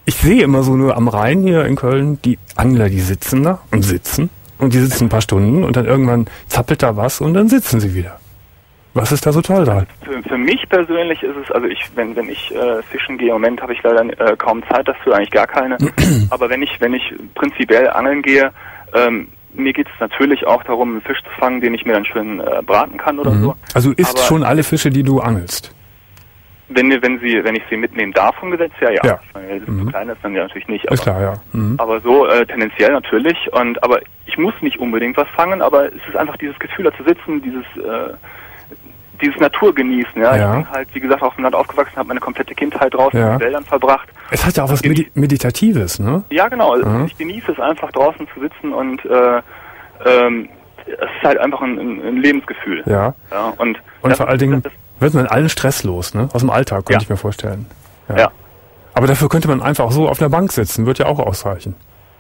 Speaker 2: ich sehe immer so nur am Rhein hier in Köln, die Angler, die sitzen da und sitzen und die sitzen ein paar Stunden und dann irgendwann zappelt da was und dann sitzen sie wieder. Was ist da so toll dran?
Speaker 5: Für, für mich persönlich ist es, also ich, wenn wenn ich äh, fischen gehe, im Moment habe ich leider äh, kaum Zeit dafür, eigentlich gar keine. Aber wenn ich wenn ich prinzipiell angeln gehe, ähm, mir geht es natürlich auch darum, einen Fisch zu fangen, den ich mir dann schön äh, braten kann oder mhm. so.
Speaker 2: Also du isst schon alle Fische, die du angelst?
Speaker 5: Wenn wenn sie wenn ich sie mitnehmen darf vom Gesetz, ja, ja. ja. Ich meine, wenn es mhm. zu klein ist, dann ja natürlich nicht. Aber,
Speaker 2: ist klar, ja. Mhm.
Speaker 5: Aber so äh, tendenziell natürlich. Und aber ich muss nicht unbedingt was fangen, aber es ist einfach dieses Gefühl, da zu sitzen, dieses äh, dieses Natur genießen, ja. ja. Ich bin halt, wie gesagt, auf dem Land aufgewachsen, habe meine komplette Kindheit draußen ja. in den Wäldern verbracht.
Speaker 2: Es hat ja auch was Medi- Meditatives, ne?
Speaker 5: Ja, genau. Mhm. Ich genieße es einfach, draußen zu sitzen und äh, ähm, es ist halt einfach ein, ein Lebensgefühl.
Speaker 2: Ja.
Speaker 5: ja und
Speaker 2: und vor allen Dingen wird man allen Stress los, ne? Aus dem Alltag, könnte ja. ich mir vorstellen. Ja. ja. Aber dafür könnte man einfach so auf einer Bank sitzen, wird ja auch ausreichen.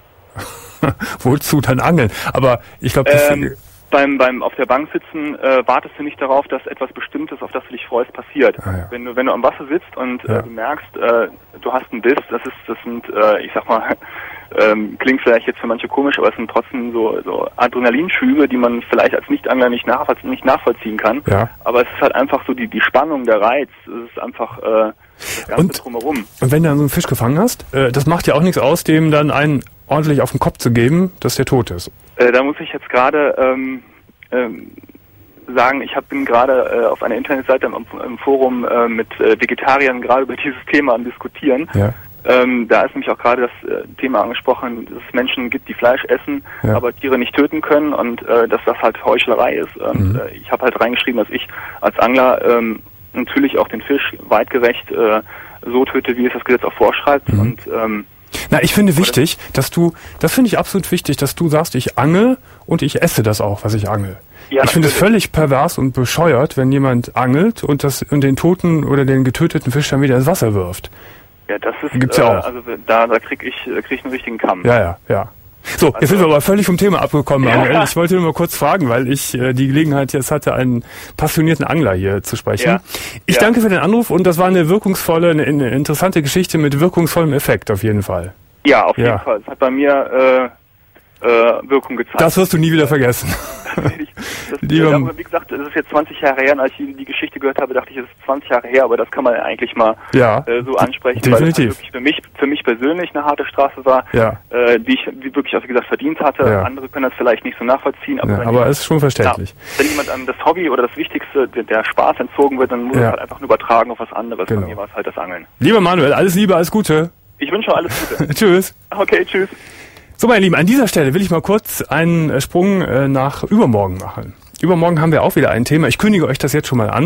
Speaker 2: Wozu dann angeln? Aber ich glaube, das
Speaker 5: ähm, Beim, beim auf der Bank sitzen äh, wartest du nicht darauf, dass etwas Bestimmtes, auf das du dich freust, passiert.
Speaker 2: Ah, ja.
Speaker 5: Wenn du wenn du am Wasser sitzt und
Speaker 2: ja.
Speaker 5: äh, du merkst, äh, du hast einen Biss, das ist das sind, äh, ich sag mal, ähm, klingt vielleicht jetzt für manche komisch, aber es sind trotzdem so, so Adrenalinschübe, die man vielleicht als Nichtangler nicht, nach, nicht nachvollziehen kann.
Speaker 2: Ja.
Speaker 5: Aber es ist halt einfach so die die Spannung, der Reiz. Es ist einfach äh, das Ganze
Speaker 2: und,
Speaker 5: drumherum.
Speaker 2: Und wenn du dann so einen Fisch gefangen hast, äh, das macht ja auch nichts aus, dem dann einen ordentlich auf den Kopf zu geben, dass der tot ist.
Speaker 5: Äh, da muss ich jetzt gerade ähm, ähm, sagen, ich hab, bin gerade äh, auf einer Internetseite im, im Forum äh, mit äh, Vegetariern gerade über dieses Thema am Diskutieren.
Speaker 2: Ja.
Speaker 5: Ähm, da ist nämlich auch gerade das äh, Thema angesprochen, dass es Menschen gibt, die Fleisch essen, ja. aber Tiere nicht töten können und äh, dass das halt Heuchlerei ist. Und mhm. äh, ich habe halt reingeschrieben, dass ich als Angler ähm, natürlich auch den Fisch weitgerecht äh, so töte, wie es das Gesetz auch vorschreibt.
Speaker 2: Mhm.
Speaker 5: Und ähm,
Speaker 2: Na, ich finde wichtig, dass du, das finde ich absolut wichtig, dass du sagst, ich angel und ich esse das auch, was ich angel. Ja, ich finde es völlig pervers und bescheuert, wenn jemand angelt und das und den toten oder den getöteten Fisch dann wieder ins Wasser wirft.
Speaker 5: Ja, das ist,
Speaker 2: gibt's ja auch.
Speaker 5: Äh, also da, da krieg ich, krieg ich einen richtigen Kampf.
Speaker 2: Ja, ja, ja. So, also, jetzt sind wir aber völlig vom Thema abgekommen, Manuel. Ja. Ich wollte nur mal kurz fragen, weil ich äh, die Gelegenheit jetzt hatte, einen passionierten Angler hier zu sprechen. Ja. Ich ja. danke für den Anruf und das war eine wirkungsvolle, eine, eine interessante Geschichte mit wirkungsvollem Effekt auf jeden Fall.
Speaker 5: Ja, auf jeden
Speaker 2: ja.
Speaker 5: Fall. Es hat bei mir äh, äh, Wirkung gezeigt.
Speaker 2: Das wirst du nie wieder vergessen.
Speaker 5: das, das, wie gesagt, das ist jetzt zwanzig Jahre her, und als ich die Geschichte gehört habe, dachte ich, es ist zwanzig Jahre her, aber das kann man eigentlich mal
Speaker 2: ja,
Speaker 5: äh, so ansprechen,
Speaker 2: definitiv.
Speaker 5: weil das halt wirklich für mich, für mich persönlich eine harte Strafe war,
Speaker 2: ja.
Speaker 5: äh, die ich die wirklich, wie gesagt, verdient hatte.
Speaker 2: Ja.
Speaker 5: Andere können das vielleicht nicht so nachvollziehen. Aber,
Speaker 2: ja, aber es ist schon verständlich.
Speaker 5: Ja, wenn jemand an das Hobby oder das Wichtigste, der, der Spaß entzogen wird, dann muss ja. es halt einfach nur übertragen auf was anderes.
Speaker 2: Genau.
Speaker 5: Bei mir war es halt das Angeln.
Speaker 2: Lieber Manuel, alles Liebe, alles Gute.
Speaker 5: Ich wünsche alles Gute.
Speaker 2: Tschüss.
Speaker 5: Okay, tschüss.
Speaker 2: So, meine Lieben, an dieser Stelle will ich mal kurz einen Sprung äh, nach übermorgen machen. Übermorgen haben wir auch wieder ein Thema. Ich kündige euch das jetzt schon mal an.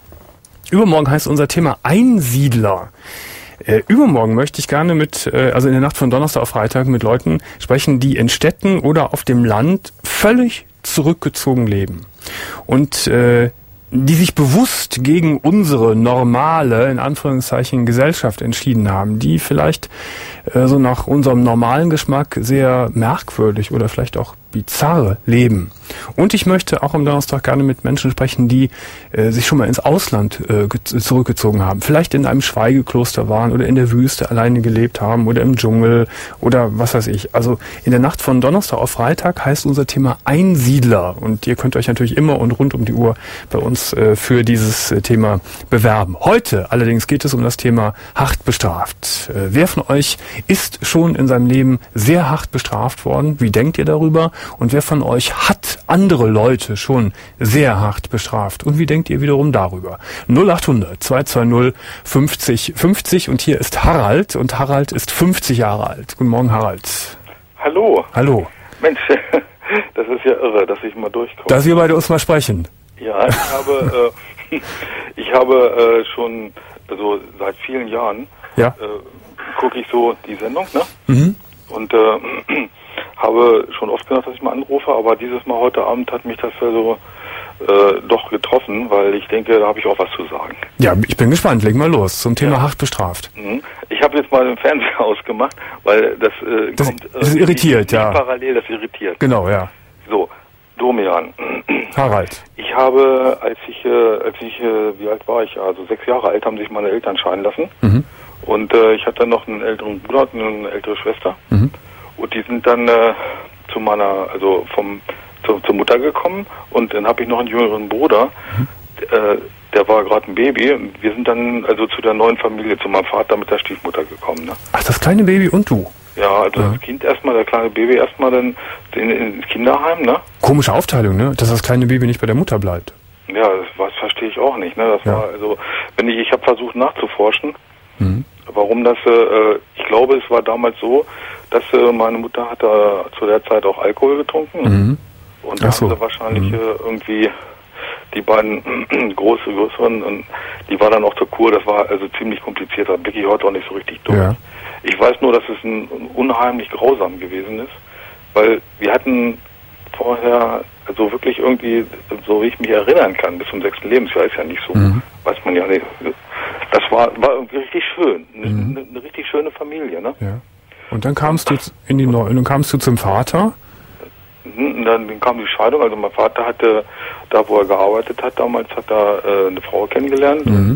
Speaker 2: Übermorgen heißt unser Thema Einsiedler. Äh, übermorgen möchte ich gerne mit, äh, also in der Nacht von Donnerstag auf Freitag mit Leuten sprechen, die in Städten oder auf dem Land völlig zurückgezogen leben. Und äh, die sich bewusst gegen unsere normale, in Anführungszeichen, Gesellschaft entschieden haben, die vielleicht äh, so nach unserem normalen Geschmack sehr merkwürdig oder vielleicht auch bizarr leben. Und ich möchte auch am Donnerstag gerne mit Menschen sprechen, die äh, sich schon mal ins Ausland äh, zurückgezogen haben. Vielleicht in einem Schweigekloster waren oder in der Wüste alleine gelebt haben oder im Dschungel oder was weiß ich. Also in der Nacht von Donnerstag auf Freitag heißt unser Thema Einsiedler. Und ihr könnt euch natürlich immer und rund um die Uhr bei uns äh, für dieses äh, Thema bewerben. Heute allerdings geht es um das Thema hart bestraft. Äh, wer von euch ist schon in seinem Leben sehr hart bestraft worden? Wie denkt ihr darüber? Und wer von euch hat andere Leute schon sehr hart bestraft? Und wie denkt ihr wiederum darüber? null acht hundert zwei zwei null fünfzig fünfzig und hier ist Harald und Harald ist fünfzig Jahre alt. Guten Morgen, Harald.
Speaker 6: Hallo.
Speaker 2: Hallo.
Speaker 6: Mensch, das ist ja irre, dass ich mal durchkomme.
Speaker 2: Dass wir beide uns mal sprechen.
Speaker 6: Ja, ich habe, äh, ich habe äh, schon also seit vielen Jahren
Speaker 2: ja.
Speaker 6: äh, gucke ich so die Sendung, ne?
Speaker 2: Mhm.
Speaker 6: Und äh, habe schon oft gedacht, dass ich mal anrufe, aber dieses Mal heute Abend hat mich das ja so äh, doch getroffen, weil ich denke, da habe ich auch was zu sagen.
Speaker 2: Ja, ich bin gespannt. Leg mal los zum Thema
Speaker 6: ja.
Speaker 2: hart bestraft.
Speaker 6: Mhm. Ich habe jetzt mal den Fernseher ausgemacht, weil das, äh,
Speaker 2: das
Speaker 6: kommt...
Speaker 2: Das ist äh, irritiert,
Speaker 6: nicht,
Speaker 2: ja.
Speaker 6: Nicht parallel, das irritiert.
Speaker 2: Genau, ja.
Speaker 6: So, Domian.
Speaker 2: Harald.
Speaker 6: Ich habe, als ich, äh, als ich, äh, wie alt war ich? Also sechs Jahre alt, haben sich meine Eltern scheiden lassen.
Speaker 2: Mhm.
Speaker 6: Und äh, ich hatte noch einen älteren Bruder und eine ältere Schwester. Mhm. Und die sind dann äh, zu meiner, also vom zu, zur Mutter gekommen. Und dann habe ich noch einen jüngeren Bruder. Mhm. Äh, der war gerade ein Baby. Und wir sind dann also zu der neuen Familie, zu meinem Vater mit der Stiefmutter gekommen. Ne?
Speaker 2: Ach, das kleine Baby und du?
Speaker 6: Ja, also ja. Das Kind erstmal, der kleine Baby erstmal dann in, ins Kinderheim, ne?
Speaker 2: Komische Aufteilung, ne? Dass das kleine Baby nicht bei der Mutter bleibt.
Speaker 6: Ja, das, das verstehe ich auch nicht, ne? Das ja. war also, wenn ich, ich habe versucht nachzuforschen, mhm. warum das, äh, ich glaube, es war damals so, dass äh, meine Mutter hatte äh, zu der Zeit auch Alkohol getrunken mhm. und da so. haben sie wahrscheinlich mhm. äh, irgendwie die beiden große, größeren, und die war dann auch zur Kur, das war also ziemlich kompliziert, da blicke ich heute auch nicht so richtig durch. Ja. Ich weiß nur, dass es ein, ein unheimlich grausam gewesen ist, weil wir hatten vorher, also wirklich irgendwie, so wie ich mich erinnern kann, bis zum sechsten Lebensjahr, ist ja nicht so, mhm. weiß man ja nicht. Das war, war richtig schön, eine, mhm. eine, eine richtig schöne Familie, ne? Ja.
Speaker 2: Und dann kamst du in die Neu- dann kamst du zum Vater?
Speaker 6: Und dann kam die Scheidung, also mein Vater hatte, da wo er gearbeitet hat damals, hat er äh, eine Frau kennengelernt. Mhm.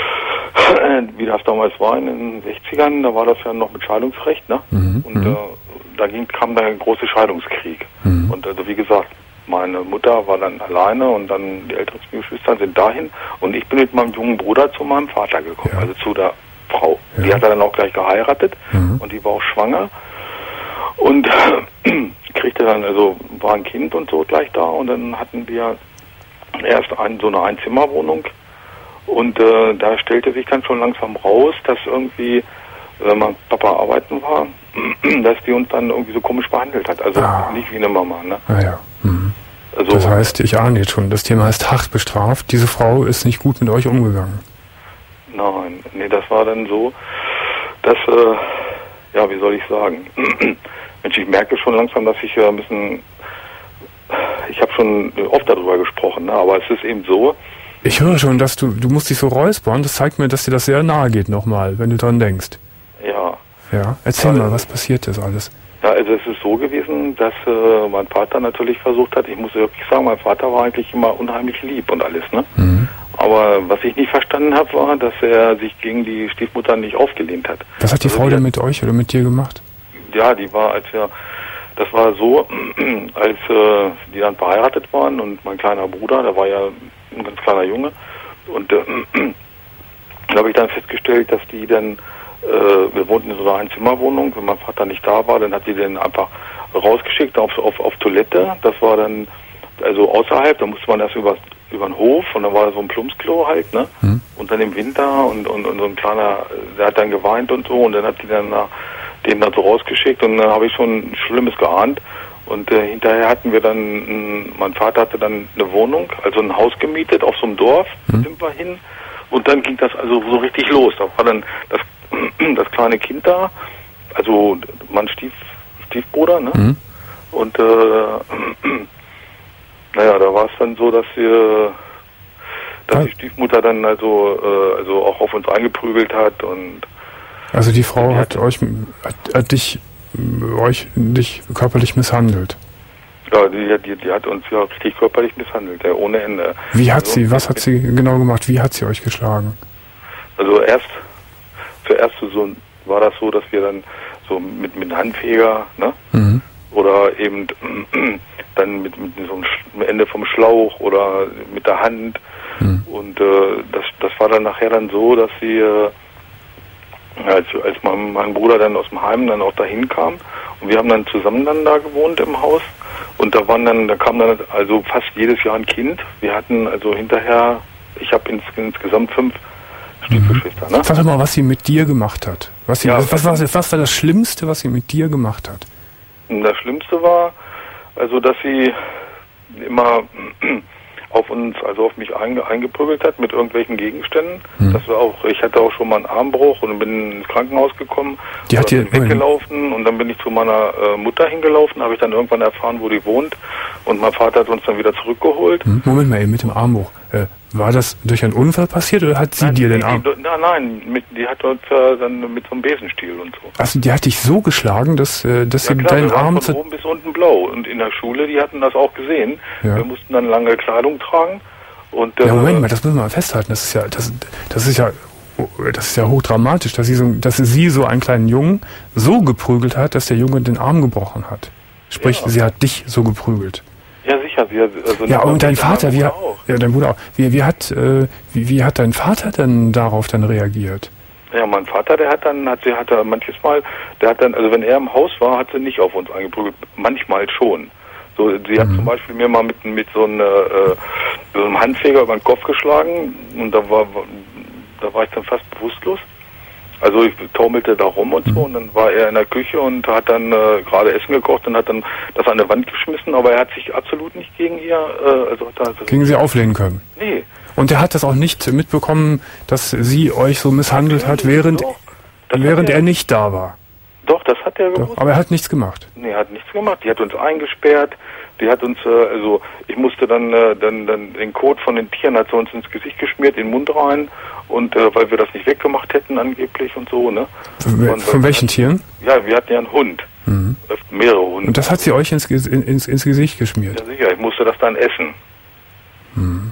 Speaker 6: Wie das damals war in den sechzigern, da war das ja noch mit Scheidungsrecht, ne? Mhm. Und äh, da ging, kam dann ein großer Scheidungskrieg. Mhm. Und also wie gesagt, meine Mutter war dann alleine und dann die älteren Geschwister sind dahin und ich bin mit meinem jungen Bruder zu meinem Vater gekommen, ja. also zu der Frau. Ja. Die hat er dann auch gleich geheiratet mhm. und die war auch schwanger und äh, kriegte dann, also war ein Kind und so gleich da und dann hatten wir erst ein, so eine Einzimmerwohnung. Und äh, da stellte sich dann schon langsam raus, dass irgendwie, wenn mein Papa arbeiten war, dass die uns dann irgendwie so komisch behandelt hat. Also ah. nicht wie eine Mama, ne?
Speaker 2: Ah ja. Mhm. Also, das heißt, ich ahne jetzt schon, das Thema heißt hart bestraft. Diese Frau ist nicht gut mit euch umgegangen.
Speaker 6: Nein, nee, das war dann so, dass, äh, ja, wie soll ich sagen, Mensch, ich merke schon langsam, dass ich äh, ein bisschen, ich habe schon oft darüber gesprochen, ne? Aber es ist eben so,
Speaker 2: ich höre schon, dass du, du musst dich so räuspern. Das zeigt mir, dass dir das sehr nahe geht nochmal, wenn du dran denkst.
Speaker 6: Ja.
Speaker 2: Ja, erzähl ja, mal, was passiert ist alles?
Speaker 6: Ja, also es ist so gewesen, dass äh, mein Vater natürlich versucht hat, ich muss wirklich sagen, mein Vater war eigentlich immer unheimlich lieb und alles, ne? Mhm. Aber was ich nicht verstanden habe, war, dass er sich gegen die Stiefmutter nicht aufgelehnt hat.
Speaker 2: Was hat die also Frau denn mit euch oder mit dir gemacht?
Speaker 6: Ja, die war, als wir, das war so, als äh, die dann verheiratet waren und mein kleiner Bruder, der war ja ein ganz kleiner Junge. Und äh, da habe ich dann festgestellt, dass die dann, äh, wir wohnten in so einer Einzimmerwohnung, wenn mein Vater nicht da war, dann hat die den einfach rausgeschickt auf, auf, auf Toilette. Das war dann, also außerhalb, da musste man erst über, über den Hof und dann war da so ein Plumpsklo halt, ne? Mhm. Und dann im Winter und, und, und so ein kleiner, der hat dann geweint und so und dann hat die dann na, den dann so rausgeschickt und dann habe ich schon Schlimmes geahnt. Und äh, hinterher hatten wir dann, äh, mein Vater hatte dann eine Wohnung, also ein Haus gemietet auf so einem Dorf, mhm. sind wir hin. Und dann ging das also so richtig los. Da war dann das, das kleine Kind da, also mein Stief, Stiefbruder, ne? Mhm. Und äh, naja, da war es dann so, dass wir, dass ja. die Stiefmutter dann also, äh, also auch auf uns eingeprügelt hat und
Speaker 2: also die Frau die hat, hat euch, hat, hat dich euch dich körperlich misshandelt.
Speaker 6: Ja, die, die, die hat uns ja richtig körperlich misshandelt, ja, ohne Ende.
Speaker 2: Wie hat also, sie, was hat sie genau gemacht? Wie hat sie euch geschlagen?
Speaker 6: Also erst, zuerst so war das so, dass wir dann so mit, mit Handfeger, ne? Mhm. Oder eben dann mit, mit so einem Ende vom Schlauch oder mit der Hand. Mhm. Und äh, das, das war dann nachher dann so, dass sie äh, Als, als mein, mein Bruder dann aus dem Heim dann auch dahin kam und wir haben dann zusammen dann da gewohnt im Haus und da waren dann, da kam dann also fast jedes Jahr ein Kind. Wir hatten also hinterher, ich habe ins, insgesamt fünf Stiefgeschwister. Ne?
Speaker 2: Sag doch mal, was sie mit dir gemacht hat. Was, sie, ja, was, was, was, was war das Schlimmste, was sie mit dir gemacht hat?
Speaker 6: Das Schlimmste war, also dass sie immer auf uns, also auf mich einge, eingeprügelt hat mit irgendwelchen Gegenständen. Hm. Das war auch, ich hatte auch schon mal einen Armbruch und bin ins Krankenhaus gekommen.
Speaker 2: Die hat
Speaker 6: bin weggelaufen und dann bin ich zu meiner äh, Mutter hingelaufen, habe ich dann irgendwann erfahren, wo die wohnt und mein Vater hat uns dann wieder zurückgeholt.
Speaker 2: Hm. Moment mal, eben mit dem Armbruch. Äh, war das durch einen Unfall passiert oder hat sie
Speaker 6: nein,
Speaker 2: dir
Speaker 6: die,
Speaker 2: den Arm...
Speaker 6: Die, nein, nein, mit, die hat uns äh, dann mit so einem Besenstiel und so.
Speaker 2: Also die hat dich so geschlagen, dass, äh, dass
Speaker 6: ja,
Speaker 2: sie
Speaker 6: klar,
Speaker 2: deinen Arm...
Speaker 6: von oben bis unten blau und in der Schule, die hatten das auch gesehen. Ja. Wir mussten dann lange Kleidung tragen. Und,
Speaker 2: äh, ja, Moment mal, das müssen wir mal festhalten. Das ist ja, das, das ist ja das ist ja hochdramatisch, dass sie, so, dass sie so einen kleinen Jungen so geprügelt hat, dass der Junge den Arm gebrochen hat. Sprich, ja. sie hat dich so geprügelt.
Speaker 6: Ja, sicher. Sie hat, also
Speaker 2: ja, und dein Vater, wie, auch. ja, dein Bruder auch. Wie, wie hat, äh, wie, wie hat dein Vater denn darauf dann reagiert?
Speaker 6: Ja, mein Vater, der hat dann, hat sie, hat er manches Mal, der hat dann, also wenn er im Haus war, hat sie nicht auf uns eingeprügelt. Manchmal schon. So, sie mhm. hat zum Beispiel mir mal mit, mit so, einer, äh, so einem Handfeger über den Kopf geschlagen und da war, da war ich dann fast bewusstlos. Also ich taumelte da rum und so, und dann war er in der Küche und hat dann äh, gerade Essen gekocht und hat dann das an der Wand geschmissen, aber er hat sich absolut nicht gegen ihr, äh, also hat also
Speaker 2: gegen sie auflehnen können.
Speaker 6: Nee.
Speaker 2: Und er hat das auch nicht mitbekommen, dass sie euch so misshandelt hat, während, während er, er nicht da war.
Speaker 6: Doch, das hat er gewusst.
Speaker 2: Doch, aber er hat nichts gemacht.
Speaker 6: Nee, er hat nichts gemacht. Die hat uns eingesperrt. Die hat uns, äh, also ich musste dann, äh, dann, dann den Kot von den Tieren hat sie uns ins Gesicht geschmiert, in den Mund rein. Und äh, weil wir das nicht weggemacht hätten angeblich und so, ne?
Speaker 2: Von, und, von welchen Tieren?
Speaker 6: Ja, wir hatten ja einen Hund. Mhm. Mehrere Hunde.
Speaker 2: Und das hat sie euch ins, ins, ins Gesicht geschmiert?
Speaker 6: Ja, sicher. Ich musste das dann essen.
Speaker 2: Mhm.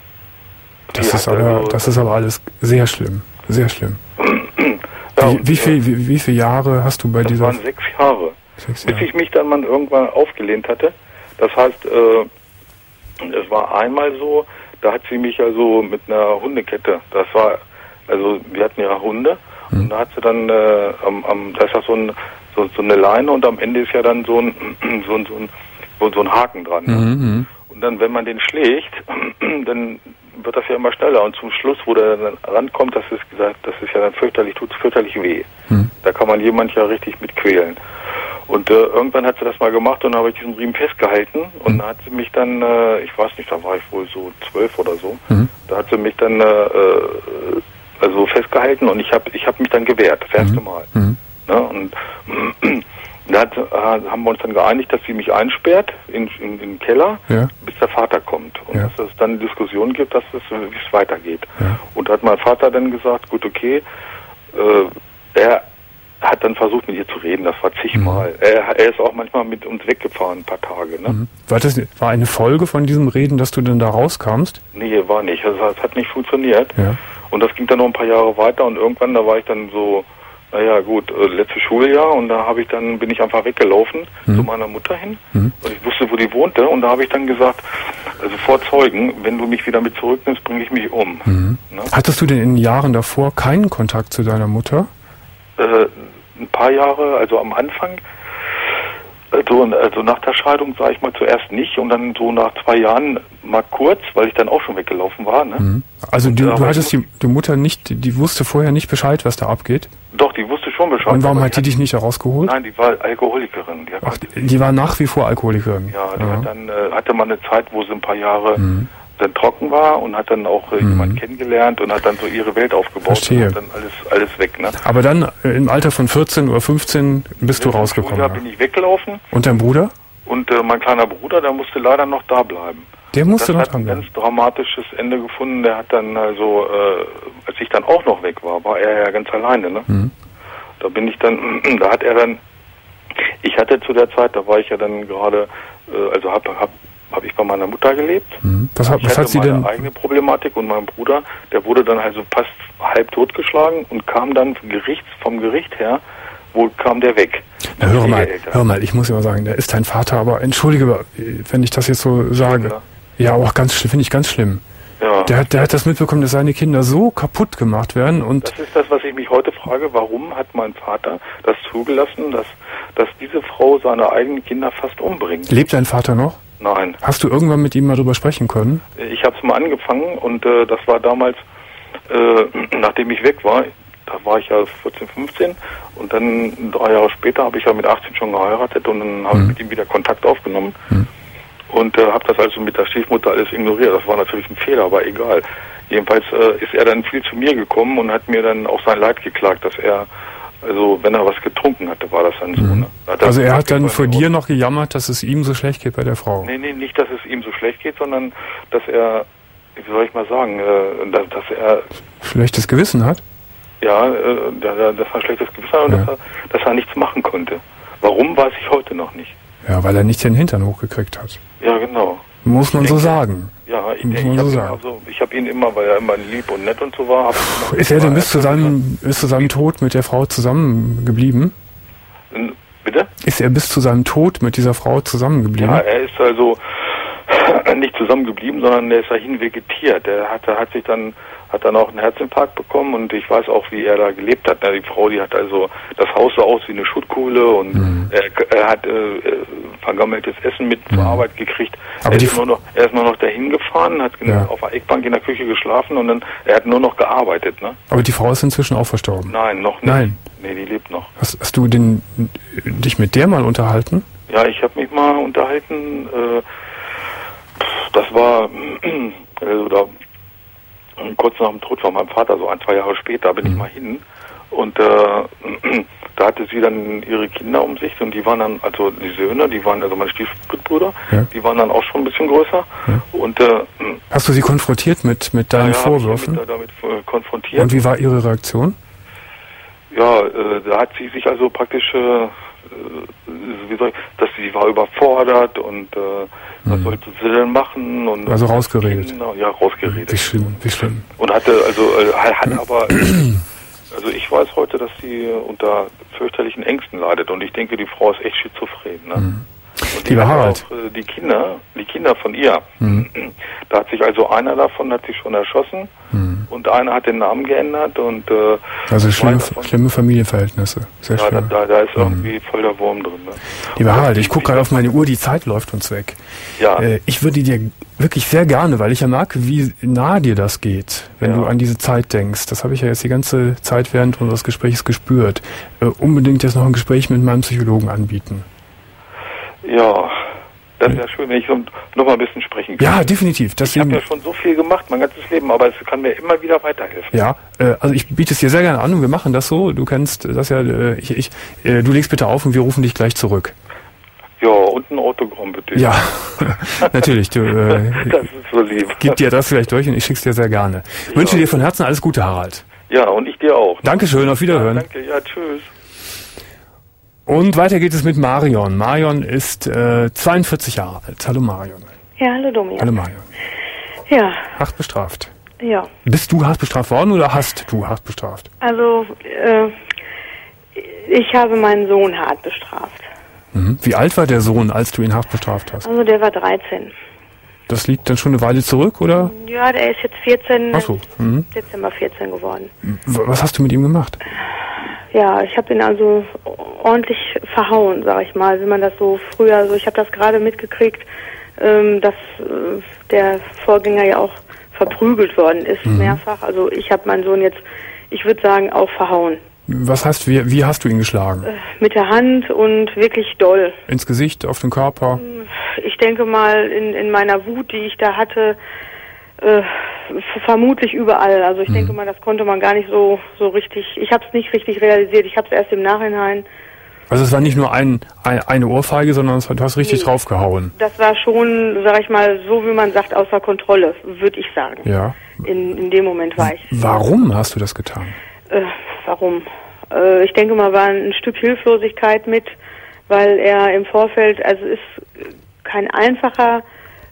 Speaker 2: Das ist, aber, also, das ist aber alles sehr schlimm. Sehr schlimm.
Speaker 6: ja,
Speaker 2: wie, wie, viel, wie, wie viele Jahre hast du bei
Speaker 6: das
Speaker 2: dieser...
Speaker 6: Das waren sechs Jahre.
Speaker 2: Sechs Jahre.
Speaker 6: Bis ich mich dann mal irgendwann aufgelehnt hatte. Das heißt, äh, es war einmal so, da hat sie mich also mit einer Hundekette, das war, also wir hatten ja Hunde, mhm. und da hat sie dann, äh, am, am, da ist ja so, ein, so, so eine Leine und am Ende ist ja dann so ein, so ein, so ein, so ein Haken dran. Ne? Mhm. Und dann, wenn man den schlägt, dann wird das ja immer schneller und zum Schluss, wo der dann rankommt, das ist gesagt, das ist ja dann fürchterlich, tut fürchterlich weh. Mhm. Da kann man jemand ja richtig mit quälen. Und äh, irgendwann hat sie das mal gemacht und habe ich diesen Riemen festgehalten und mhm. da hat sie mich dann, äh, ich weiß nicht, da war ich wohl so zwölf oder so, mhm. da hat sie mich dann äh, also festgehalten und ich habe ich hab mich dann gewehrt, das erste Mal. Mhm. Ne? Und äh, da hat, äh, haben wir uns dann geeinigt, dass sie mich einsperrt in, in, in den Keller, ja. bis der Vater kommt. Und ja. dass es dann eine Diskussion gibt, dass es, wie es weitergeht. Ja. Und da hat mein Vater dann gesagt, gut, okay, äh, er hat dann versucht, mit ihr zu reden, das war zigmal. Mhm. Er, er ist auch manchmal mit uns weggefahren, ein paar Tage. Ne?
Speaker 2: Mhm. War das war eine Folge von diesem Reden, dass du denn da rauskommst?
Speaker 6: Nee, war nicht. Es also, hat nicht funktioniert. Ja. Und das ging dann noch ein paar Jahre weiter und irgendwann, da war ich dann so, naja gut, äh, letztes Schuljahr und da habe ich dann, bin ich einfach weggelaufen mhm. zu meiner Mutter hin mhm. und ich wusste, wo die wohnte und da habe ich dann gesagt, also vor Zeugen, wenn du mich wieder mit zurücknimmst, bringe ich mich um. Mhm.
Speaker 2: Ne? Hattest du denn in den Jahren davor keinen Kontakt zu deiner Mutter?
Speaker 6: Äh, ein paar Jahre, also am Anfang, also, also nach der Scheidung sage ich mal zuerst nicht und dann so nach zwei Jahren mal kurz, weil ich dann auch schon weggelaufen war. Ne?
Speaker 2: Mhm. Also die, du hattest die, die Mutter nicht, die wusste vorher nicht Bescheid, was da abgeht?
Speaker 6: Doch, die wusste schon Bescheid.
Speaker 2: Und warum hat die dich nicht herausgeholt?
Speaker 6: Nein, die war Alkoholikerin. Die,
Speaker 2: Ach, die, die war nach wie vor Alkoholikerin?
Speaker 6: Ja, die ja. Hat dann, äh, hatte mal eine Zeit, wo sie ein paar Jahre mhm. dann trocken war und hat dann auch äh, mhm. jemanden kennengelernt und hat dann so ihre Welt aufgebaut.
Speaker 2: Verstehe.
Speaker 6: Und hat dann alles, alles weg. Ne?
Speaker 2: Aber dann äh, im Alter von vierzehn oder fünfzehn bist
Speaker 6: ja,
Speaker 2: du rausgekommen?
Speaker 6: Ja, bin ich weggelaufen.
Speaker 2: Und dein Bruder?
Speaker 6: Und äh, mein kleiner Bruder, der musste leider noch da bleiben.
Speaker 2: Der musste noch
Speaker 6: da bleiben? Das hat ein ganz dramatisches Ende gefunden. Der hat dann also, äh, als ich dann auch noch weg war, war er ja ganz alleine. Ne? Mhm. Da bin ich dann, da hat er dann, ich hatte zu der Zeit, da war ich ja dann gerade, äh, also habe hab, hab ich bei meiner Mutter gelebt.
Speaker 2: Mhm. Was, hat,
Speaker 6: ich
Speaker 2: was
Speaker 6: hatte
Speaker 2: hat sie
Speaker 6: meine
Speaker 2: denn?
Speaker 6: eigene Problematik und mein Bruder, der wurde dann also fast halb totgeschlagen und kam dann Gerichts, vom Gericht her, wo kam der weg?
Speaker 2: Na, hör mal, hör mal, ich muss immer sagen, der ist dein Vater, aber entschuldige, wenn ich das jetzt so sage. Ja, ja auch ganz schlimm, finde ich ganz schlimm. Ja. Der hat, der hat das mitbekommen, dass seine Kinder so kaputt gemacht werden und...
Speaker 6: Das ist das, was ich mich heute frage, warum hat mein Vater das zugelassen, dass, dass diese Frau seine eigenen Kinder fast umbringt?
Speaker 2: Lebt dein Vater noch?
Speaker 6: Nein.
Speaker 2: Hast du irgendwann mit ihm mal drüber sprechen können?
Speaker 6: Ich habe es mal angefangen und äh, das war damals, äh, nachdem ich weg war, da war ich ja vierzehn, fünfzehn und dann drei Jahre später habe ich ja mit achtzehn schon geheiratet und dann habe mhm. ich mit ihm wieder Kontakt aufgenommen mhm. und äh, habe das also mit der Stiefmutter alles ignoriert. Das war natürlich ein Fehler, aber egal. Jedenfalls äh, ist er dann viel zu mir gekommen und hat mir dann auch sein Leid geklagt, dass er, also wenn er was getrunken hatte, war das dann so.
Speaker 2: Mhm.
Speaker 6: Ne?
Speaker 2: Also er hat dann vor dir noch gejammert, dass es ihm so schlecht geht bei der Frau?
Speaker 6: Nee, nee, nicht, dass es ihm so schlecht geht, sondern dass er, wie soll ich mal sagen, äh, dass, dass er...
Speaker 2: Schlechtes Gewissen hat?
Speaker 6: Ja, äh, dass er ein schlechtes Gewissen hat und ja. dass, er, dass er nichts machen konnte. Warum, weiß ich heute noch nicht.
Speaker 2: Ja, weil er nicht den Hintern hochgekriegt hat.
Speaker 6: Ja, genau.
Speaker 2: Muss man
Speaker 6: ich
Speaker 2: so
Speaker 6: denke,
Speaker 2: sagen.
Speaker 6: Ja, ich, ich, ich habe also, hab ihn immer, weil er immer lieb und nett und so war.
Speaker 2: Ist er denn bis zu, seinem, bis zu seinem Tod mit der Frau zusammengeblieben?
Speaker 6: Bitte?
Speaker 2: Ist er bis zu seinem Tod mit dieser Frau zusammengeblieben?
Speaker 6: Ja, er ist also nicht zusammengeblieben, sondern er ist dahin vegetiert. Er hat, er hat sich dann hat dann auch einen Herzinfarkt bekommen und ich weiß auch, wie er da gelebt hat. Die Frau, die hat also, das Haus sah aus wie eine Schuttkuhle und mhm. er, er hat äh, vergammeltes Essen mit mhm. zur Arbeit gekriegt.
Speaker 2: Aber
Speaker 6: er, ist nur noch, er ist nur noch dahin gefahren, hat ja. auf der Eckbank in der Küche geschlafen und dann, er hat nur noch gearbeitet. Ne?
Speaker 2: Aber die Frau ist inzwischen auch verstorben?
Speaker 6: Nein, noch nicht.
Speaker 2: Nein.
Speaker 6: Nee, die lebt noch.
Speaker 2: Hast, hast du den, dich mit der mal unterhalten?
Speaker 6: Ja, ich habe mich mal unterhalten. Äh, das war, also da, kurz nach dem Tod von meinem Vater, so ein, zwei Jahre später, bin mhm. ich mal hin und äh, da hatte sie dann ihre Kinder um sich und die waren dann, also die Söhne, die waren, also meine Stiefbrüder, ja. die waren dann auch schon ein bisschen größer. Ja. Und äh,
Speaker 2: hast du sie konfrontiert mit, mit deinen
Speaker 6: ja,
Speaker 2: Vorwürfen?
Speaker 6: Ich damit äh, konfrontiert.
Speaker 2: Und wie war ihre Reaktion?
Speaker 6: Ja, äh, da hat sie sich also praktisch, äh, wie soll ich, dass sie war überfordert und äh, was hm. sollte sie denn machen? Und
Speaker 2: also rausgeredet.
Speaker 6: Kinder, ja, rausgeredet.
Speaker 2: Wie schlimm, wie schlimm.
Speaker 6: Und hatte also, äh, hat aber, also ich weiß heute, dass sie unter fürchterlichen Ängsten leidet und ich denke, die Frau ist echt schizophren. Ne?
Speaker 2: Hm.
Speaker 6: Und die, auch, äh, die Kinder, die Kinder von ihr, hm. da hat sich also einer davon hat sich schon erschossen hm. und einer hat den Namen geändert und äh,
Speaker 2: also schlimme, schlimme Familienverhältnisse. Sehr
Speaker 6: ja,
Speaker 2: schlimm.
Speaker 6: Da, da ist irgendwie hm. voll der Wurm drin. Ne?
Speaker 2: Lieber Harald, ich gucke gerade auf meine Uhr, die Zeit läuft uns weg.
Speaker 6: Ja.
Speaker 2: Äh, ich würde dir wirklich sehr gerne, weil ich ja merke, wie nah dir das geht, wenn ja. du an diese Zeit denkst. Das habe ich ja jetzt die ganze Zeit während unseres Gesprächs gespürt. Äh, unbedingt jetzt noch ein Gespräch mit meinem Psychologen anbieten.
Speaker 6: Ja, das wäre schön, wenn ich noch mal ein bisschen sprechen könnte.
Speaker 2: Ja, definitiv.
Speaker 6: Ich habe ja schon so viel gemacht, mein ganzes Leben, aber es kann mir immer wieder weiterhelfen.
Speaker 2: Ja, äh, also ich biete es dir sehr gerne an und wir machen das so. Du kennst das ja, äh, ich, ich, äh, du legst bitte auf und wir rufen dich gleich zurück.
Speaker 6: Ja, und ein Autogramm bitte.
Speaker 2: Ja, natürlich. Du, äh,
Speaker 6: das ist so lieb.
Speaker 2: Gib dir das vielleicht durch und ich schick's dir sehr gerne. Ich ja. wünsche dir von Herzen alles Gute, Harald.
Speaker 6: Ja, und ich dir auch.
Speaker 2: Dankeschön, auf Wiederhören.
Speaker 6: Ja, danke, ja, tschüss.
Speaker 2: Und weiter geht es mit Marion. Marion ist äh, zweiundvierzig Jahre alt. Hallo Marion.
Speaker 7: Ja, hallo Domian.
Speaker 2: Hallo Marion.
Speaker 7: Ja.
Speaker 2: Hart bestraft.
Speaker 7: Ja.
Speaker 2: Bist du hart bestraft worden oder hast du hart bestraft?
Speaker 7: Also, äh, ich habe meinen Sohn hart bestraft.
Speaker 2: Mhm. Wie alt war der Sohn, als du ihn hart bestraft hast?
Speaker 7: Also der war dreizehn.
Speaker 2: Das liegt dann schon eine Weile zurück, oder?
Speaker 7: Ja, der ist jetzt vierzehn.
Speaker 2: Ach so. Mhm.
Speaker 7: Dezember vierzehn geworden.
Speaker 2: Was hast du mit ihm gemacht?
Speaker 7: Ja, ich habe ihn also ordentlich verhauen, sag ich mal, wie man das so früher, also ich habe das gerade mitgekriegt, ähm, dass äh, der Vorgänger ja auch verprügelt worden ist, mhm. mehrfach. Also ich habe meinen Sohn jetzt, ich würde sagen, auch verhauen.
Speaker 2: Was heißt, wie, wie hast du ihn geschlagen?
Speaker 7: Äh, mit der Hand und wirklich doll.
Speaker 2: Ins Gesicht, auf den Körper?
Speaker 7: Ich denke mal, in, in meiner Wut, die ich da hatte, Äh, vermutlich überall. Also ich mhm. denke mal, das konnte man gar nicht so so richtig, ich habe es nicht richtig realisiert, ich habe es erst im Nachhinein.
Speaker 2: Also es war nicht nur ein, ein eine Ohrfeige, sondern du hast richtig nee. draufgehauen.
Speaker 7: Das war schon, sag ich mal, so wie man sagt, außer Kontrolle, würde ich sagen.
Speaker 2: Ja.
Speaker 7: In, in dem Moment war ich.
Speaker 2: Warum hast du das getan?
Speaker 7: Äh, warum? Äh, ich denke mal, war ein Stück Hilflosigkeit mit, weil er im Vorfeld, also ist kein einfacher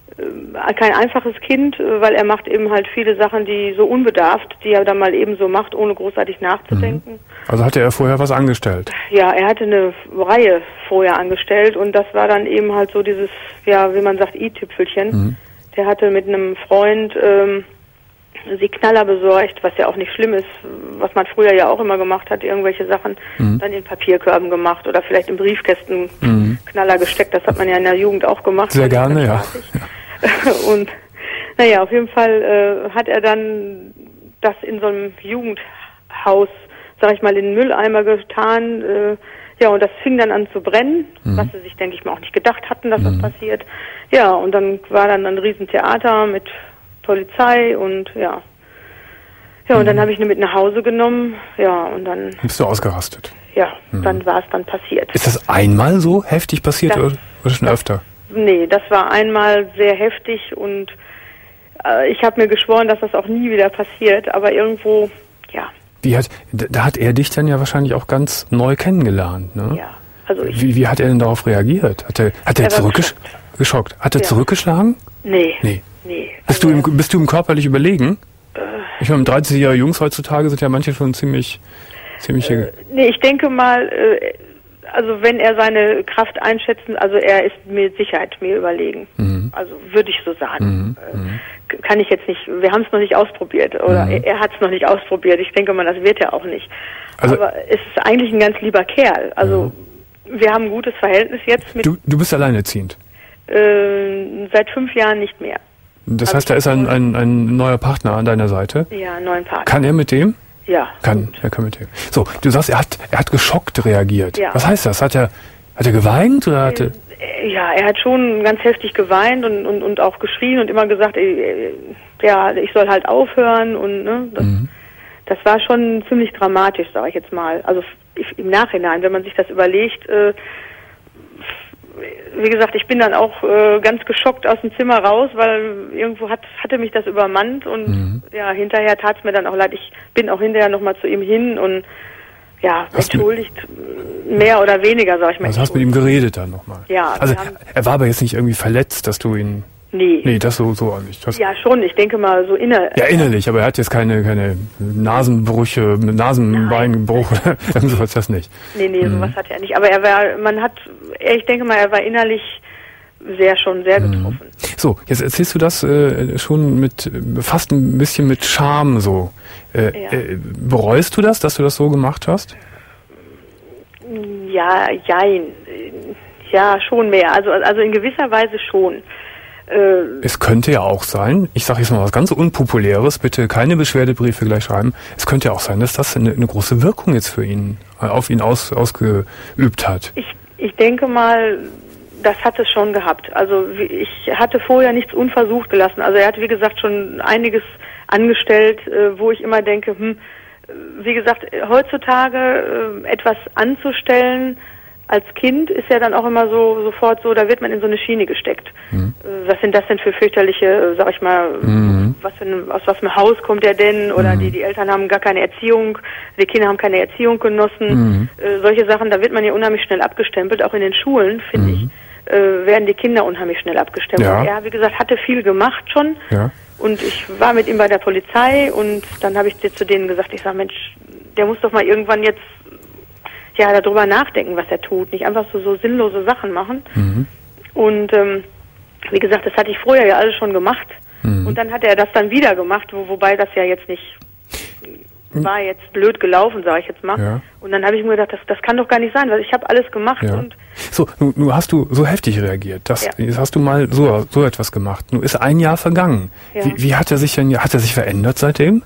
Speaker 7: kein einfaches Kind, weil er macht eben halt viele Sachen, die so unbedarft, die er dann mal eben so macht, ohne großartig nachzudenken.
Speaker 2: Also hatte er vorher was angestellt?
Speaker 7: Ja, er hatte eine Reihe vorher angestellt und das war dann eben halt so dieses, ja, wie man sagt, i-Tüpfelchen. Mhm. Der hatte mit einem Freund ähm, sie Knaller besorgt, was ja auch nicht schlimm ist, was man früher ja auch immer gemacht hat, irgendwelche Sachen mhm. dann in Papierkörben gemacht oder vielleicht in Briefkästen mhm. Knaller gesteckt, das hat man ja in der Jugend auch gemacht.
Speaker 2: Sehr gerne, ja. ja.
Speaker 7: Und naja, auf jeden Fall äh, hat er dann das in so einem Jugendhaus, sag ich mal, in den Mülleimer getan. Äh, ja, und das fing dann an zu brennen, mhm. was sie sich, denke ich mal, auch nicht gedacht hatten, dass mhm. das passiert. Ja, und dann war dann ein Riesentheater mit Polizei und ja. Ja, und mhm. dann habe ich ihn mit nach Hause genommen. Ja, und dann...
Speaker 2: Bist du ausgerastet?
Speaker 7: Ja, mhm. dann war es dann passiert.
Speaker 2: Ist das einmal so heftig passiert das, oder, oder schon
Speaker 7: das,
Speaker 2: öfter?
Speaker 7: Nee, das war einmal sehr heftig und äh, ich habe mir geschworen, dass das auch nie wieder passiert, aber irgendwo, ja.
Speaker 2: Wie hat, da hat er dich dann ja wahrscheinlich auch ganz neu kennengelernt, ne?
Speaker 7: Ja, also ich...
Speaker 2: Wie, wie hat er denn darauf reagiert? Hat er, hat er, er zurückgeschockt? Geschockt. Hat er ja. zurückgeschlagen?
Speaker 7: Nee.
Speaker 2: Nee.
Speaker 7: Nee.
Speaker 2: Bist,
Speaker 7: also,
Speaker 2: du, ihm, bist du ihm körperlich überlegen?
Speaker 7: Äh,
Speaker 2: ich meine, dreißigjährige Jungs heutzutage sind ja manche schon ziemlich... ziemlich
Speaker 7: äh, nee, ich denke mal, äh, also wenn er seine Kraft einschätzen, also er ist mit Sicherheit mir überlegen. Mhm. Also würde ich so sagen. Mhm. Äh, kann ich jetzt nicht, wir haben es noch nicht ausprobiert oder mhm. er, er hat es noch nicht ausprobiert. Ich denke mal, das wird er auch nicht. Also, aber es ist eigentlich ein ganz lieber Kerl. Also mhm. wir haben ein gutes Verhältnis jetzt mit...
Speaker 2: Du, du bist alleinerziehend?
Speaker 7: Äh, seit fünf Jahren nicht mehr.
Speaker 2: Das heißt, da ist ein, ein, ein neuer Partner an deiner Seite?
Speaker 7: Ja, einen neuen Partner.
Speaker 2: Kann er mit dem?
Speaker 7: Ja.
Speaker 2: Kann,
Speaker 7: gut.
Speaker 2: er kann mit dem. So, du sagst, er hat, er hat geschockt reagiert.
Speaker 7: Ja.
Speaker 2: Was heißt das? Hat er, hat er geweint oder hatte?
Speaker 7: Ja, er hat schon ganz heftig geweint und, und, und auch geschrien und immer gesagt, äh, ja, ich soll halt aufhören und, ne, das, mhm. das war schon ziemlich dramatisch, sage ich jetzt mal. Also ich, im Nachhinein, wenn man sich das überlegt, äh, wie gesagt, ich bin dann auch äh, ganz geschockt aus dem Zimmer raus, weil irgendwo hat, hatte mich das übermannt und mhm. ja, hinterher tat es mir dann auch leid. Ich bin auch hinterher nochmal zu ihm hin und ja, hast entschuldigt, mit, mehr oder weniger, sag ich mal.
Speaker 2: Also hast du mit ihm geredet dann nochmal?
Speaker 7: Ja.
Speaker 2: Also er war aber jetzt nicht irgendwie verletzt, dass du ihn...
Speaker 7: Nee.
Speaker 2: Nee, das so, so auch nicht. Das
Speaker 7: ja, schon, ich denke mal so innerlich.
Speaker 2: Ja, innerlich, aber er hat jetzt keine, keine Nasenbrüche, Nasenbeinbruch oder irgendwas, das nicht.
Speaker 7: Nee, nee, mhm. sowas hat er nicht. Aber er war, man hat, ich denke mal, er war innerlich sehr, schon sehr getroffen.
Speaker 2: Mhm. So, jetzt erzählst du das äh, schon mit, fast ein bisschen mit Scham so. Äh, ja. äh, bereust du das, dass du das so gemacht hast?
Speaker 7: Ja, jein. Ja, schon mehr. Also, also in gewisser Weise schon.
Speaker 2: Es könnte ja auch sein, ich sage jetzt mal was ganz Unpopuläres, bitte keine Beschwerdebriefe gleich schreiben, es könnte ja auch sein, dass das eine, eine große Wirkung jetzt für ihn, auf ihn aus, ausgeübt hat.
Speaker 7: Ich, ich denke mal, das hat es schon gehabt. Also ich hatte vorher nichts unversucht gelassen. Also er hat, wie gesagt, schon einiges angestellt, wo ich immer denke, hm, wie gesagt, heutzutage etwas anzustellen, als Kind ist ja dann auch immer so sofort so, da wird man in so eine Schiene gesteckt. Mhm. Was sind das denn für fürchterliche, sag ich mal, mhm. was für ein, aus was für einem Haus kommt der denn? Oder mhm. die, die Eltern haben gar keine Erziehung, die Kinder haben keine Erziehung genossen. Mhm. Äh, solche Sachen, da wird man ja unheimlich schnell abgestempelt. Auch in den Schulen, finde mhm. ich, äh, werden die Kinder unheimlich schnell abgestempelt. Ja. Er, wie gesagt, hatte viel gemacht schon. Ja. Und ich war mit ihm bei der Polizei und dann habe ich zu denen gesagt, ich sage, Mensch, der muss doch mal irgendwann jetzt ja darüber nachdenken, was er tut, nicht einfach so, so sinnlose Sachen machen. Mhm. Und ähm, wie gesagt, das hatte ich vorher ja alles schon gemacht. Mhm. Und dann hat er das dann wieder gemacht, wo, wobei das ja jetzt nicht war jetzt blöd gelaufen, sage ich jetzt mal. Ja. Und dann habe ich mir gedacht, das, das kann doch gar nicht sein, weil ich habe alles gemacht. Ja. Und
Speaker 2: so, nun, nun hast du so heftig reagiert. Das, ja. Jetzt hast du mal so, so etwas gemacht. Nun ist ein Jahr vergangen. Ja. Wie, wie hat er sich denn, hat er sich verändert seitdem?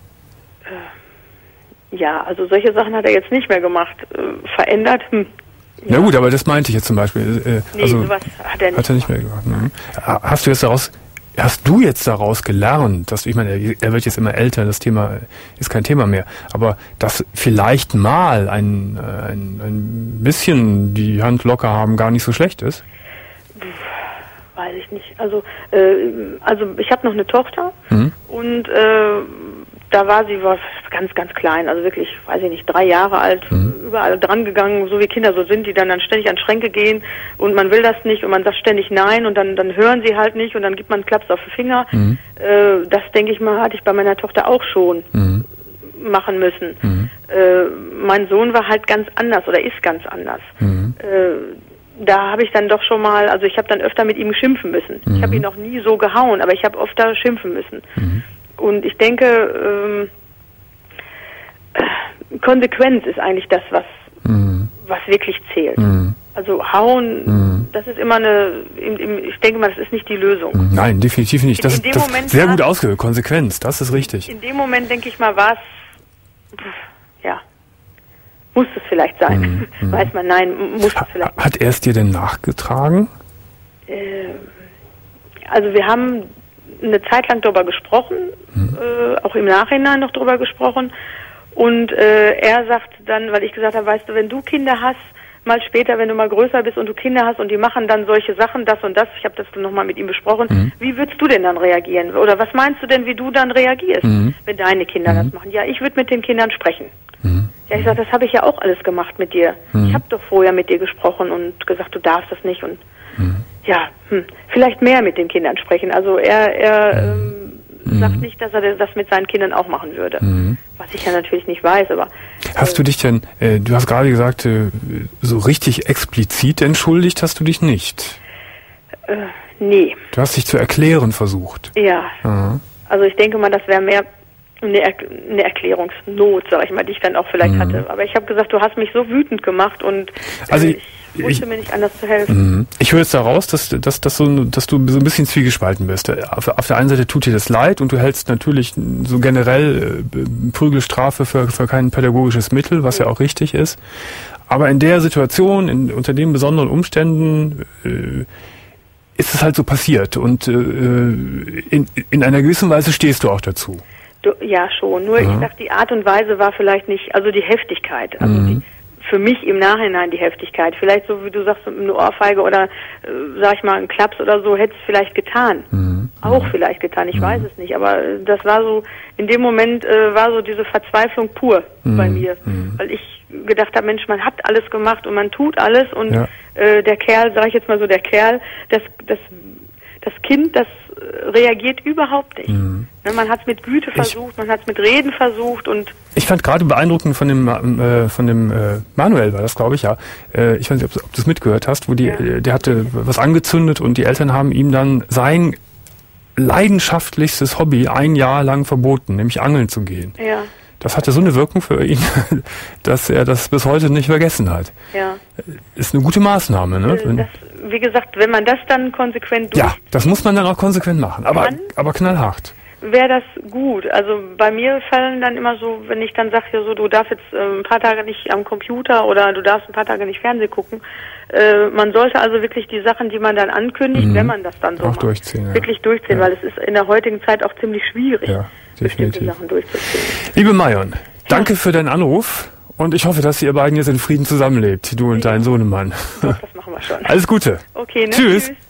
Speaker 7: Ja, also solche Sachen hat er jetzt nicht mehr gemacht. Äh, verändert? Hm.
Speaker 2: Ja. Na gut, aber das meinte ich jetzt zum Beispiel. Äh,
Speaker 7: nee,
Speaker 2: also,
Speaker 7: sowas hat er nicht,
Speaker 2: hat er nicht mehr gemacht. Mhm. Hast du jetzt daraus, hast du jetzt daraus gelernt, dass du, ich meine, er wird jetzt immer älter, das Thema ist kein Thema mehr, aber dass vielleicht mal ein, ein, ein bisschen die Hand locker haben gar nicht so schlecht ist?
Speaker 7: Weiß ich nicht. Also, äh, also ich habe noch eine Tochter mhm. und äh, da war sie war ganz, ganz klein, also wirklich, weiß ich nicht, drei Jahre alt, mhm. überall dran gegangen, so wie Kinder so sind, die dann, dann ständig an Schränke gehen und man will das nicht und man sagt ständig nein und dann, dann hören sie halt nicht und dann gibt man einen Klaps auf den Finger. Mhm. Äh, das, denke ich mal, hatte ich bei meiner Tochter auch schon mhm. machen müssen. Mhm. Äh, mein Sohn war halt ganz anders oder ist ganz anders. Mhm. Äh, da habe ich dann doch schon mal, also ich habe dann öfter mit ihm schimpfen müssen. Mhm. Ich habe ihn noch nie so gehauen, aber ich habe oft da schimpfen müssen. Mhm. Und ich denke, ähm, Konsequenz ist eigentlich das, was mhm. was wirklich zählt. Mhm. Also hauen, mhm. das ist immer eine, im, im, ich denke mal, das ist nicht die Lösung.
Speaker 2: Nein, definitiv nicht. Das
Speaker 7: in, in
Speaker 2: ist das
Speaker 7: Moment
Speaker 2: sehr gut ausgedrückt, Konsequenz, das ist richtig.
Speaker 7: In dem Moment, denke ich mal, war es, ja, muss es vielleicht sein. Mhm. Weiß man, nein, muss ha, es vielleicht
Speaker 2: Hat er es dir denn nachgetragen?
Speaker 7: Äh, also wir haben eine Zeit lang darüber gesprochen, mhm. äh, auch im Nachhinein noch darüber gesprochen. Und äh, er sagt dann, weil ich gesagt habe, weißt du, wenn du Kinder hast, mal später, wenn du mal größer bist und du Kinder hast und die machen dann solche Sachen, das und das, ich habe das dann nochmal mit ihm besprochen, mhm. wie würdest du denn dann reagieren? Oder was meinst du denn, wie du dann reagierst, mhm. wenn deine Kinder mhm. das machen? Ja, ich würde mit den Kindern sprechen. Mhm. Ja, ich sage, das habe ich ja auch alles gemacht mit dir. Mhm. Ich habe doch vorher mit dir gesprochen und gesagt, du darfst das nicht. Und mhm. ja, hm, vielleicht mehr mit den Kindern sprechen. Also er, er ähm, mhm. sagt nicht, dass er das mit seinen Kindern auch machen würde. Mhm. Was ich ja natürlich nicht weiß, aber...
Speaker 2: Hast äh, du dich denn, äh, du hast gerade gesagt, äh, so richtig explizit entschuldigt hast du dich nicht?
Speaker 7: Äh, nee.
Speaker 2: Du hast dich zu erklären versucht.
Speaker 7: Ja.
Speaker 2: Aha.
Speaker 7: Also ich denke mal, das wäre mehr eine, er eine Erklärungsnot, sag ich mal, die ich dann auch vielleicht mhm. hatte. Aber ich habe gesagt, du hast mich so wütend gemacht und äh,
Speaker 2: also
Speaker 7: ich, ich wusste ich, mir nicht anders zu helfen.
Speaker 2: Mhm. Ich höre jetzt daraus, dass, dass, dass, so, dass du so ein bisschen zwiegespalten bist. Auf, auf der einen Seite tut dir das leid und du hältst natürlich so generell äh, Prügelstrafe für, für kein pädagogisches Mittel, was mhm. ja auch richtig ist. Aber in der Situation, in, unter den besonderen Umständen, äh, ist es halt so passiert und äh, in, in einer gewissen Weise stehst du auch dazu.
Speaker 7: Du, ja, schon. Nur, ja. ich sag, die Art und Weise war vielleicht nicht, also die Heftigkeit, also mhm. die, für mich im Nachhinein die Heftigkeit. Vielleicht so, wie du sagst, eine Ohrfeige oder, äh, sag ich mal, ein Klaps oder so, hätte es vielleicht getan. Mhm. Auch vielleicht getan, ich mhm. weiß es nicht. Aber das war so, in dem Moment äh, war so diese Verzweiflung pur mhm. bei mir. Mhm. Weil ich gedacht habe, Mensch, man hat alles gemacht und man tut alles und ja. äh, der Kerl, sag ich jetzt mal so, der Kerl, das, das, das Kind, das reagiert überhaupt nicht. Mhm. Man hat es mit Güte versucht, ich, man hat es mit Reden versucht und...
Speaker 2: Ich fand gerade beeindruckend von dem äh, von dem äh, Manuel war das, glaube ich, ja. Äh, ich weiß nicht, ob, ob du es mitgehört hast, wo die, ja. äh, der hatte was angezündet und die Eltern haben ihm dann sein leidenschaftlichstes Hobby ein Jahr lang verboten, nämlich angeln zu gehen.
Speaker 7: Ja.
Speaker 2: Das hatte so eine Wirkung für ihn, dass er das bis heute nicht vergessen hat.
Speaker 7: Ja.
Speaker 2: Ist eine gute Maßnahme, ne?
Speaker 7: Das, wie gesagt, wenn man das dann konsequent durch...
Speaker 2: Ja, das muss man dann auch konsequent machen, aber, aber knallhart.
Speaker 7: Wäre das gut. Also bei mir fallen dann immer so, wenn ich dann sage, ja so, du darfst jetzt äh, ein paar Tage nicht am Computer oder du darfst ein paar Tage nicht Fernsehen gucken. Äh, man sollte also wirklich die Sachen, die man dann ankündigt, mhm. wenn man das dann so
Speaker 2: auch
Speaker 7: macht,
Speaker 2: durchziehen, ja.
Speaker 7: wirklich durchziehen, ja. weil es ist in der heutigen Zeit auch ziemlich schwierig,
Speaker 2: ja,
Speaker 7: bestimmte Sachen durchzuziehen.
Speaker 2: Liebe Marion, danke ja. für deinen Anruf und ich hoffe, dass ihr beiden jetzt in Frieden zusammenlebt, du und ja. dein Sohnemann.
Speaker 7: Doch, das machen wir schon.
Speaker 2: Alles Gute.
Speaker 7: Okay, ne?
Speaker 2: Tschüss. Tschüss.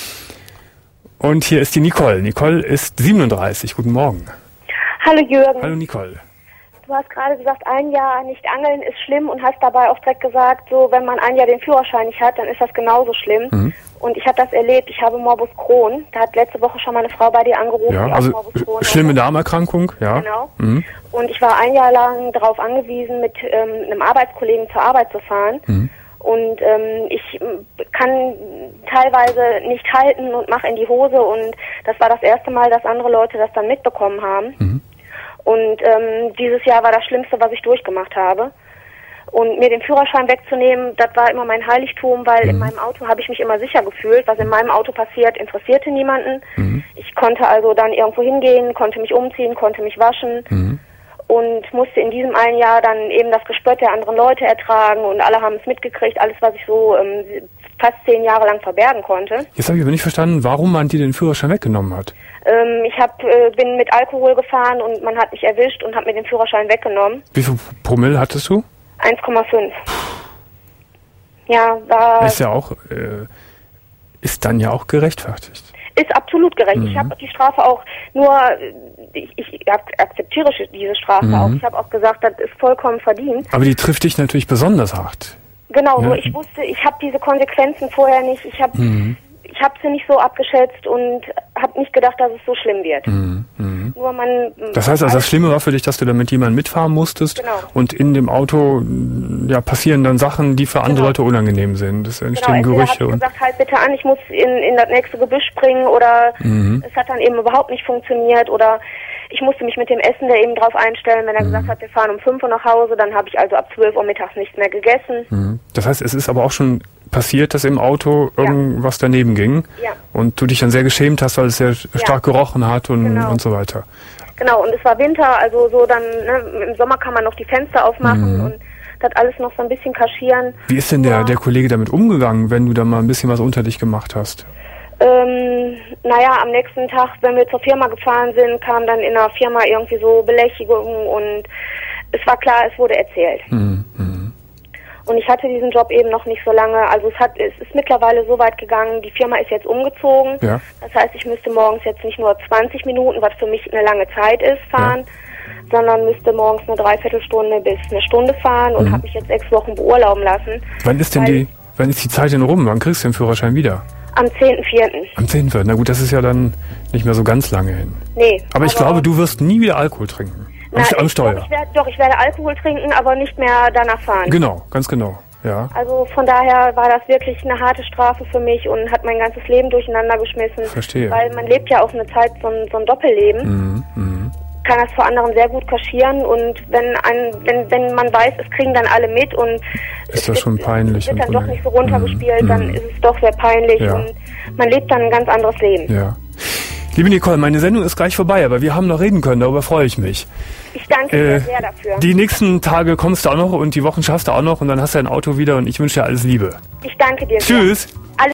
Speaker 2: Und hier ist die Nicole. Nicole ist siebenunddreißig. Guten Morgen.
Speaker 8: Hallo Jürgen.
Speaker 2: Hallo Nicole.
Speaker 8: Du hast gerade gesagt, ein Jahr nicht angeln ist schlimm und hast dabei auch direkt gesagt, so wenn man ein Jahr den Führerschein nicht hat, dann ist das genauso schlimm. Mhm. Und ich habe das erlebt. Ich habe Morbus Crohn. Da hat letzte Woche schon meine Frau bei dir angerufen.
Speaker 2: Ja, also Morbus Crohn schlimme Darmerkrankung, ja.
Speaker 8: Genau.
Speaker 2: Mhm.
Speaker 8: Und ich war ein Jahr lang darauf angewiesen, mit ähm, einem Arbeitskollegen zur Arbeit zu fahren. Mhm. Und ähm, ich kann teilweise nicht halten und mache in die Hose. Und das war das erste Mal, dass andere Leute das dann mitbekommen haben. Mhm. Und ähm, dieses Jahr war das Schlimmste, was ich durchgemacht habe. Und mir den Führerschein wegzunehmen, das war immer mein Heiligtum, weil mhm. in meinem Auto habe ich mich immer sicher gefühlt. Was in meinem Auto passiert, interessierte niemanden. Mhm. Ich konnte also dann irgendwo hingehen, konnte mich umziehen, konnte mich waschen. Mhm. Und musste in diesem einen Jahr dann eben das Gespött der anderen Leute ertragen und alle haben es mitgekriegt, alles, was ich so ähm, fast zehn Jahre lang verbergen konnte.
Speaker 2: Jetzt habe ich aber nicht verstanden, warum man dir den Führerschein weggenommen hat.
Speaker 8: Ähm, ich hab, äh, bin mit Alkohol gefahren und man hat mich erwischt und hat mir den Führerschein weggenommen.
Speaker 2: Wie viel Promille hattest du?
Speaker 8: eins Komma fünf. Ja, war...
Speaker 2: Ist ja auch, äh, ist dann ja auch gerechtfertigt.
Speaker 8: Ist absolut gerecht. Mhm. Ich habe die Strafe auch nur, ich, ich akzeptiere diese Strafe mhm. auch. Ich habe auch gesagt, das ist vollkommen verdient.
Speaker 2: Aber die trifft dich natürlich besonders hart.
Speaker 8: Genau, ja. Nur ich wusste, ich habe diese Konsequenzen vorher nicht. Ich habe mhm. ich habe sie nicht so abgeschätzt und habe nicht gedacht, dass es so schlimm wird.
Speaker 2: Mhm. Mhm.
Speaker 8: Nur man...
Speaker 2: Das heißt also, das Schlimme war für dich, dass du da mit jemandem mitfahren musstest.
Speaker 8: Genau.
Speaker 2: Und in dem Auto ja, passieren dann Sachen, die für andere genau. Leute unangenehm sind. Es entstehen
Speaker 8: genau,
Speaker 2: Gerüche.
Speaker 8: Ich gesagt, halt bitte an, ich muss in, in das nächste Gebüsch springen oder mhm. es hat dann eben überhaupt nicht funktioniert oder ich musste mich mit dem Essen da eben drauf einstellen. Wenn er mhm. gesagt hat, wir fahren um fünf Uhr nach Hause, dann habe ich also ab zwölf Uhr mittags nichts mehr gegessen.
Speaker 2: Mhm. Das heißt, es ist aber auch schon passiert, dass im Auto irgendwas ja. daneben ging
Speaker 8: ja.
Speaker 2: und du dich dann sehr geschämt hast, weil es sehr stark ja. gerochen hat und, genau. und so weiter.
Speaker 8: Genau, und es war Winter, also so dann, ne, im Sommer kann man noch die Fenster aufmachen mhm. und das alles noch so ein bisschen kaschieren.
Speaker 2: Wie ist denn der, der Kollege damit umgegangen, wenn du da mal ein bisschen was unter dich gemacht hast?
Speaker 8: Ähm, naja, am nächsten Tag, wenn wir zur Firma gefahren sind, kam dann in der Firma irgendwie so Belästigung und es war klar, es wurde erzählt. Mhm. Und ich hatte diesen Job eben noch nicht so lange. Also es hat, es ist mittlerweile so weit gegangen, die Firma ist jetzt umgezogen. Ja. Das heißt, ich müsste morgens jetzt nicht nur zwanzig Minuten, was für mich eine lange Zeit ist, fahren, ja. sondern müsste morgens eine Dreiviertelstunde bis eine Stunde fahren und mhm. habe mich jetzt sechs Wochen beurlauben lassen.
Speaker 2: Wann ist denn die, wann ist die Zeit denn rum? Wann kriegst du den Führerschein wieder?
Speaker 8: Am zehnten vierten
Speaker 2: Am zehnten vierten Na gut, das ist ja dann nicht mehr so ganz lange hin.
Speaker 8: Nee.
Speaker 2: Aber ich glaube, du wirst nie wieder Alkohol trinken. Am,
Speaker 8: na,
Speaker 2: am
Speaker 8: ich,
Speaker 2: Steuer.
Speaker 8: Doch ich, werde, doch, ich werde Alkohol trinken, aber nicht mehr danach fahren.
Speaker 2: Genau, ganz genau. Ja.
Speaker 8: Also von daher war das wirklich eine harte Strafe für mich und hat mein ganzes Leben durcheinander geschmissen.
Speaker 2: Verstehe.
Speaker 8: Weil man lebt ja auch eine Zeit so ein, so ein Doppelleben.
Speaker 2: Mhm, mh.
Speaker 8: Kann das vor anderen sehr gut kaschieren und wenn ein, wenn, wenn man weiß, es kriegen dann alle mit und
Speaker 2: ist das schon peinlich.
Speaker 8: wird dann
Speaker 2: und
Speaker 8: doch nicht so runtergespielt, mhm, dann ist es doch sehr peinlich ja. und man lebt dann ein ganz anderes Leben.
Speaker 2: Ja. Liebe Nicole, meine Sendung ist gleich vorbei, aber wir haben noch reden können, darüber freue ich mich.
Speaker 8: Ich danke dir äh, sehr dafür.
Speaker 2: Die nächsten Tage kommst du auch noch und die Wochen schaffst du auch noch und dann hast du ein Auto wieder und ich wünsche dir alles Liebe.
Speaker 8: Ich danke dir
Speaker 2: Tschüss.
Speaker 8: sehr.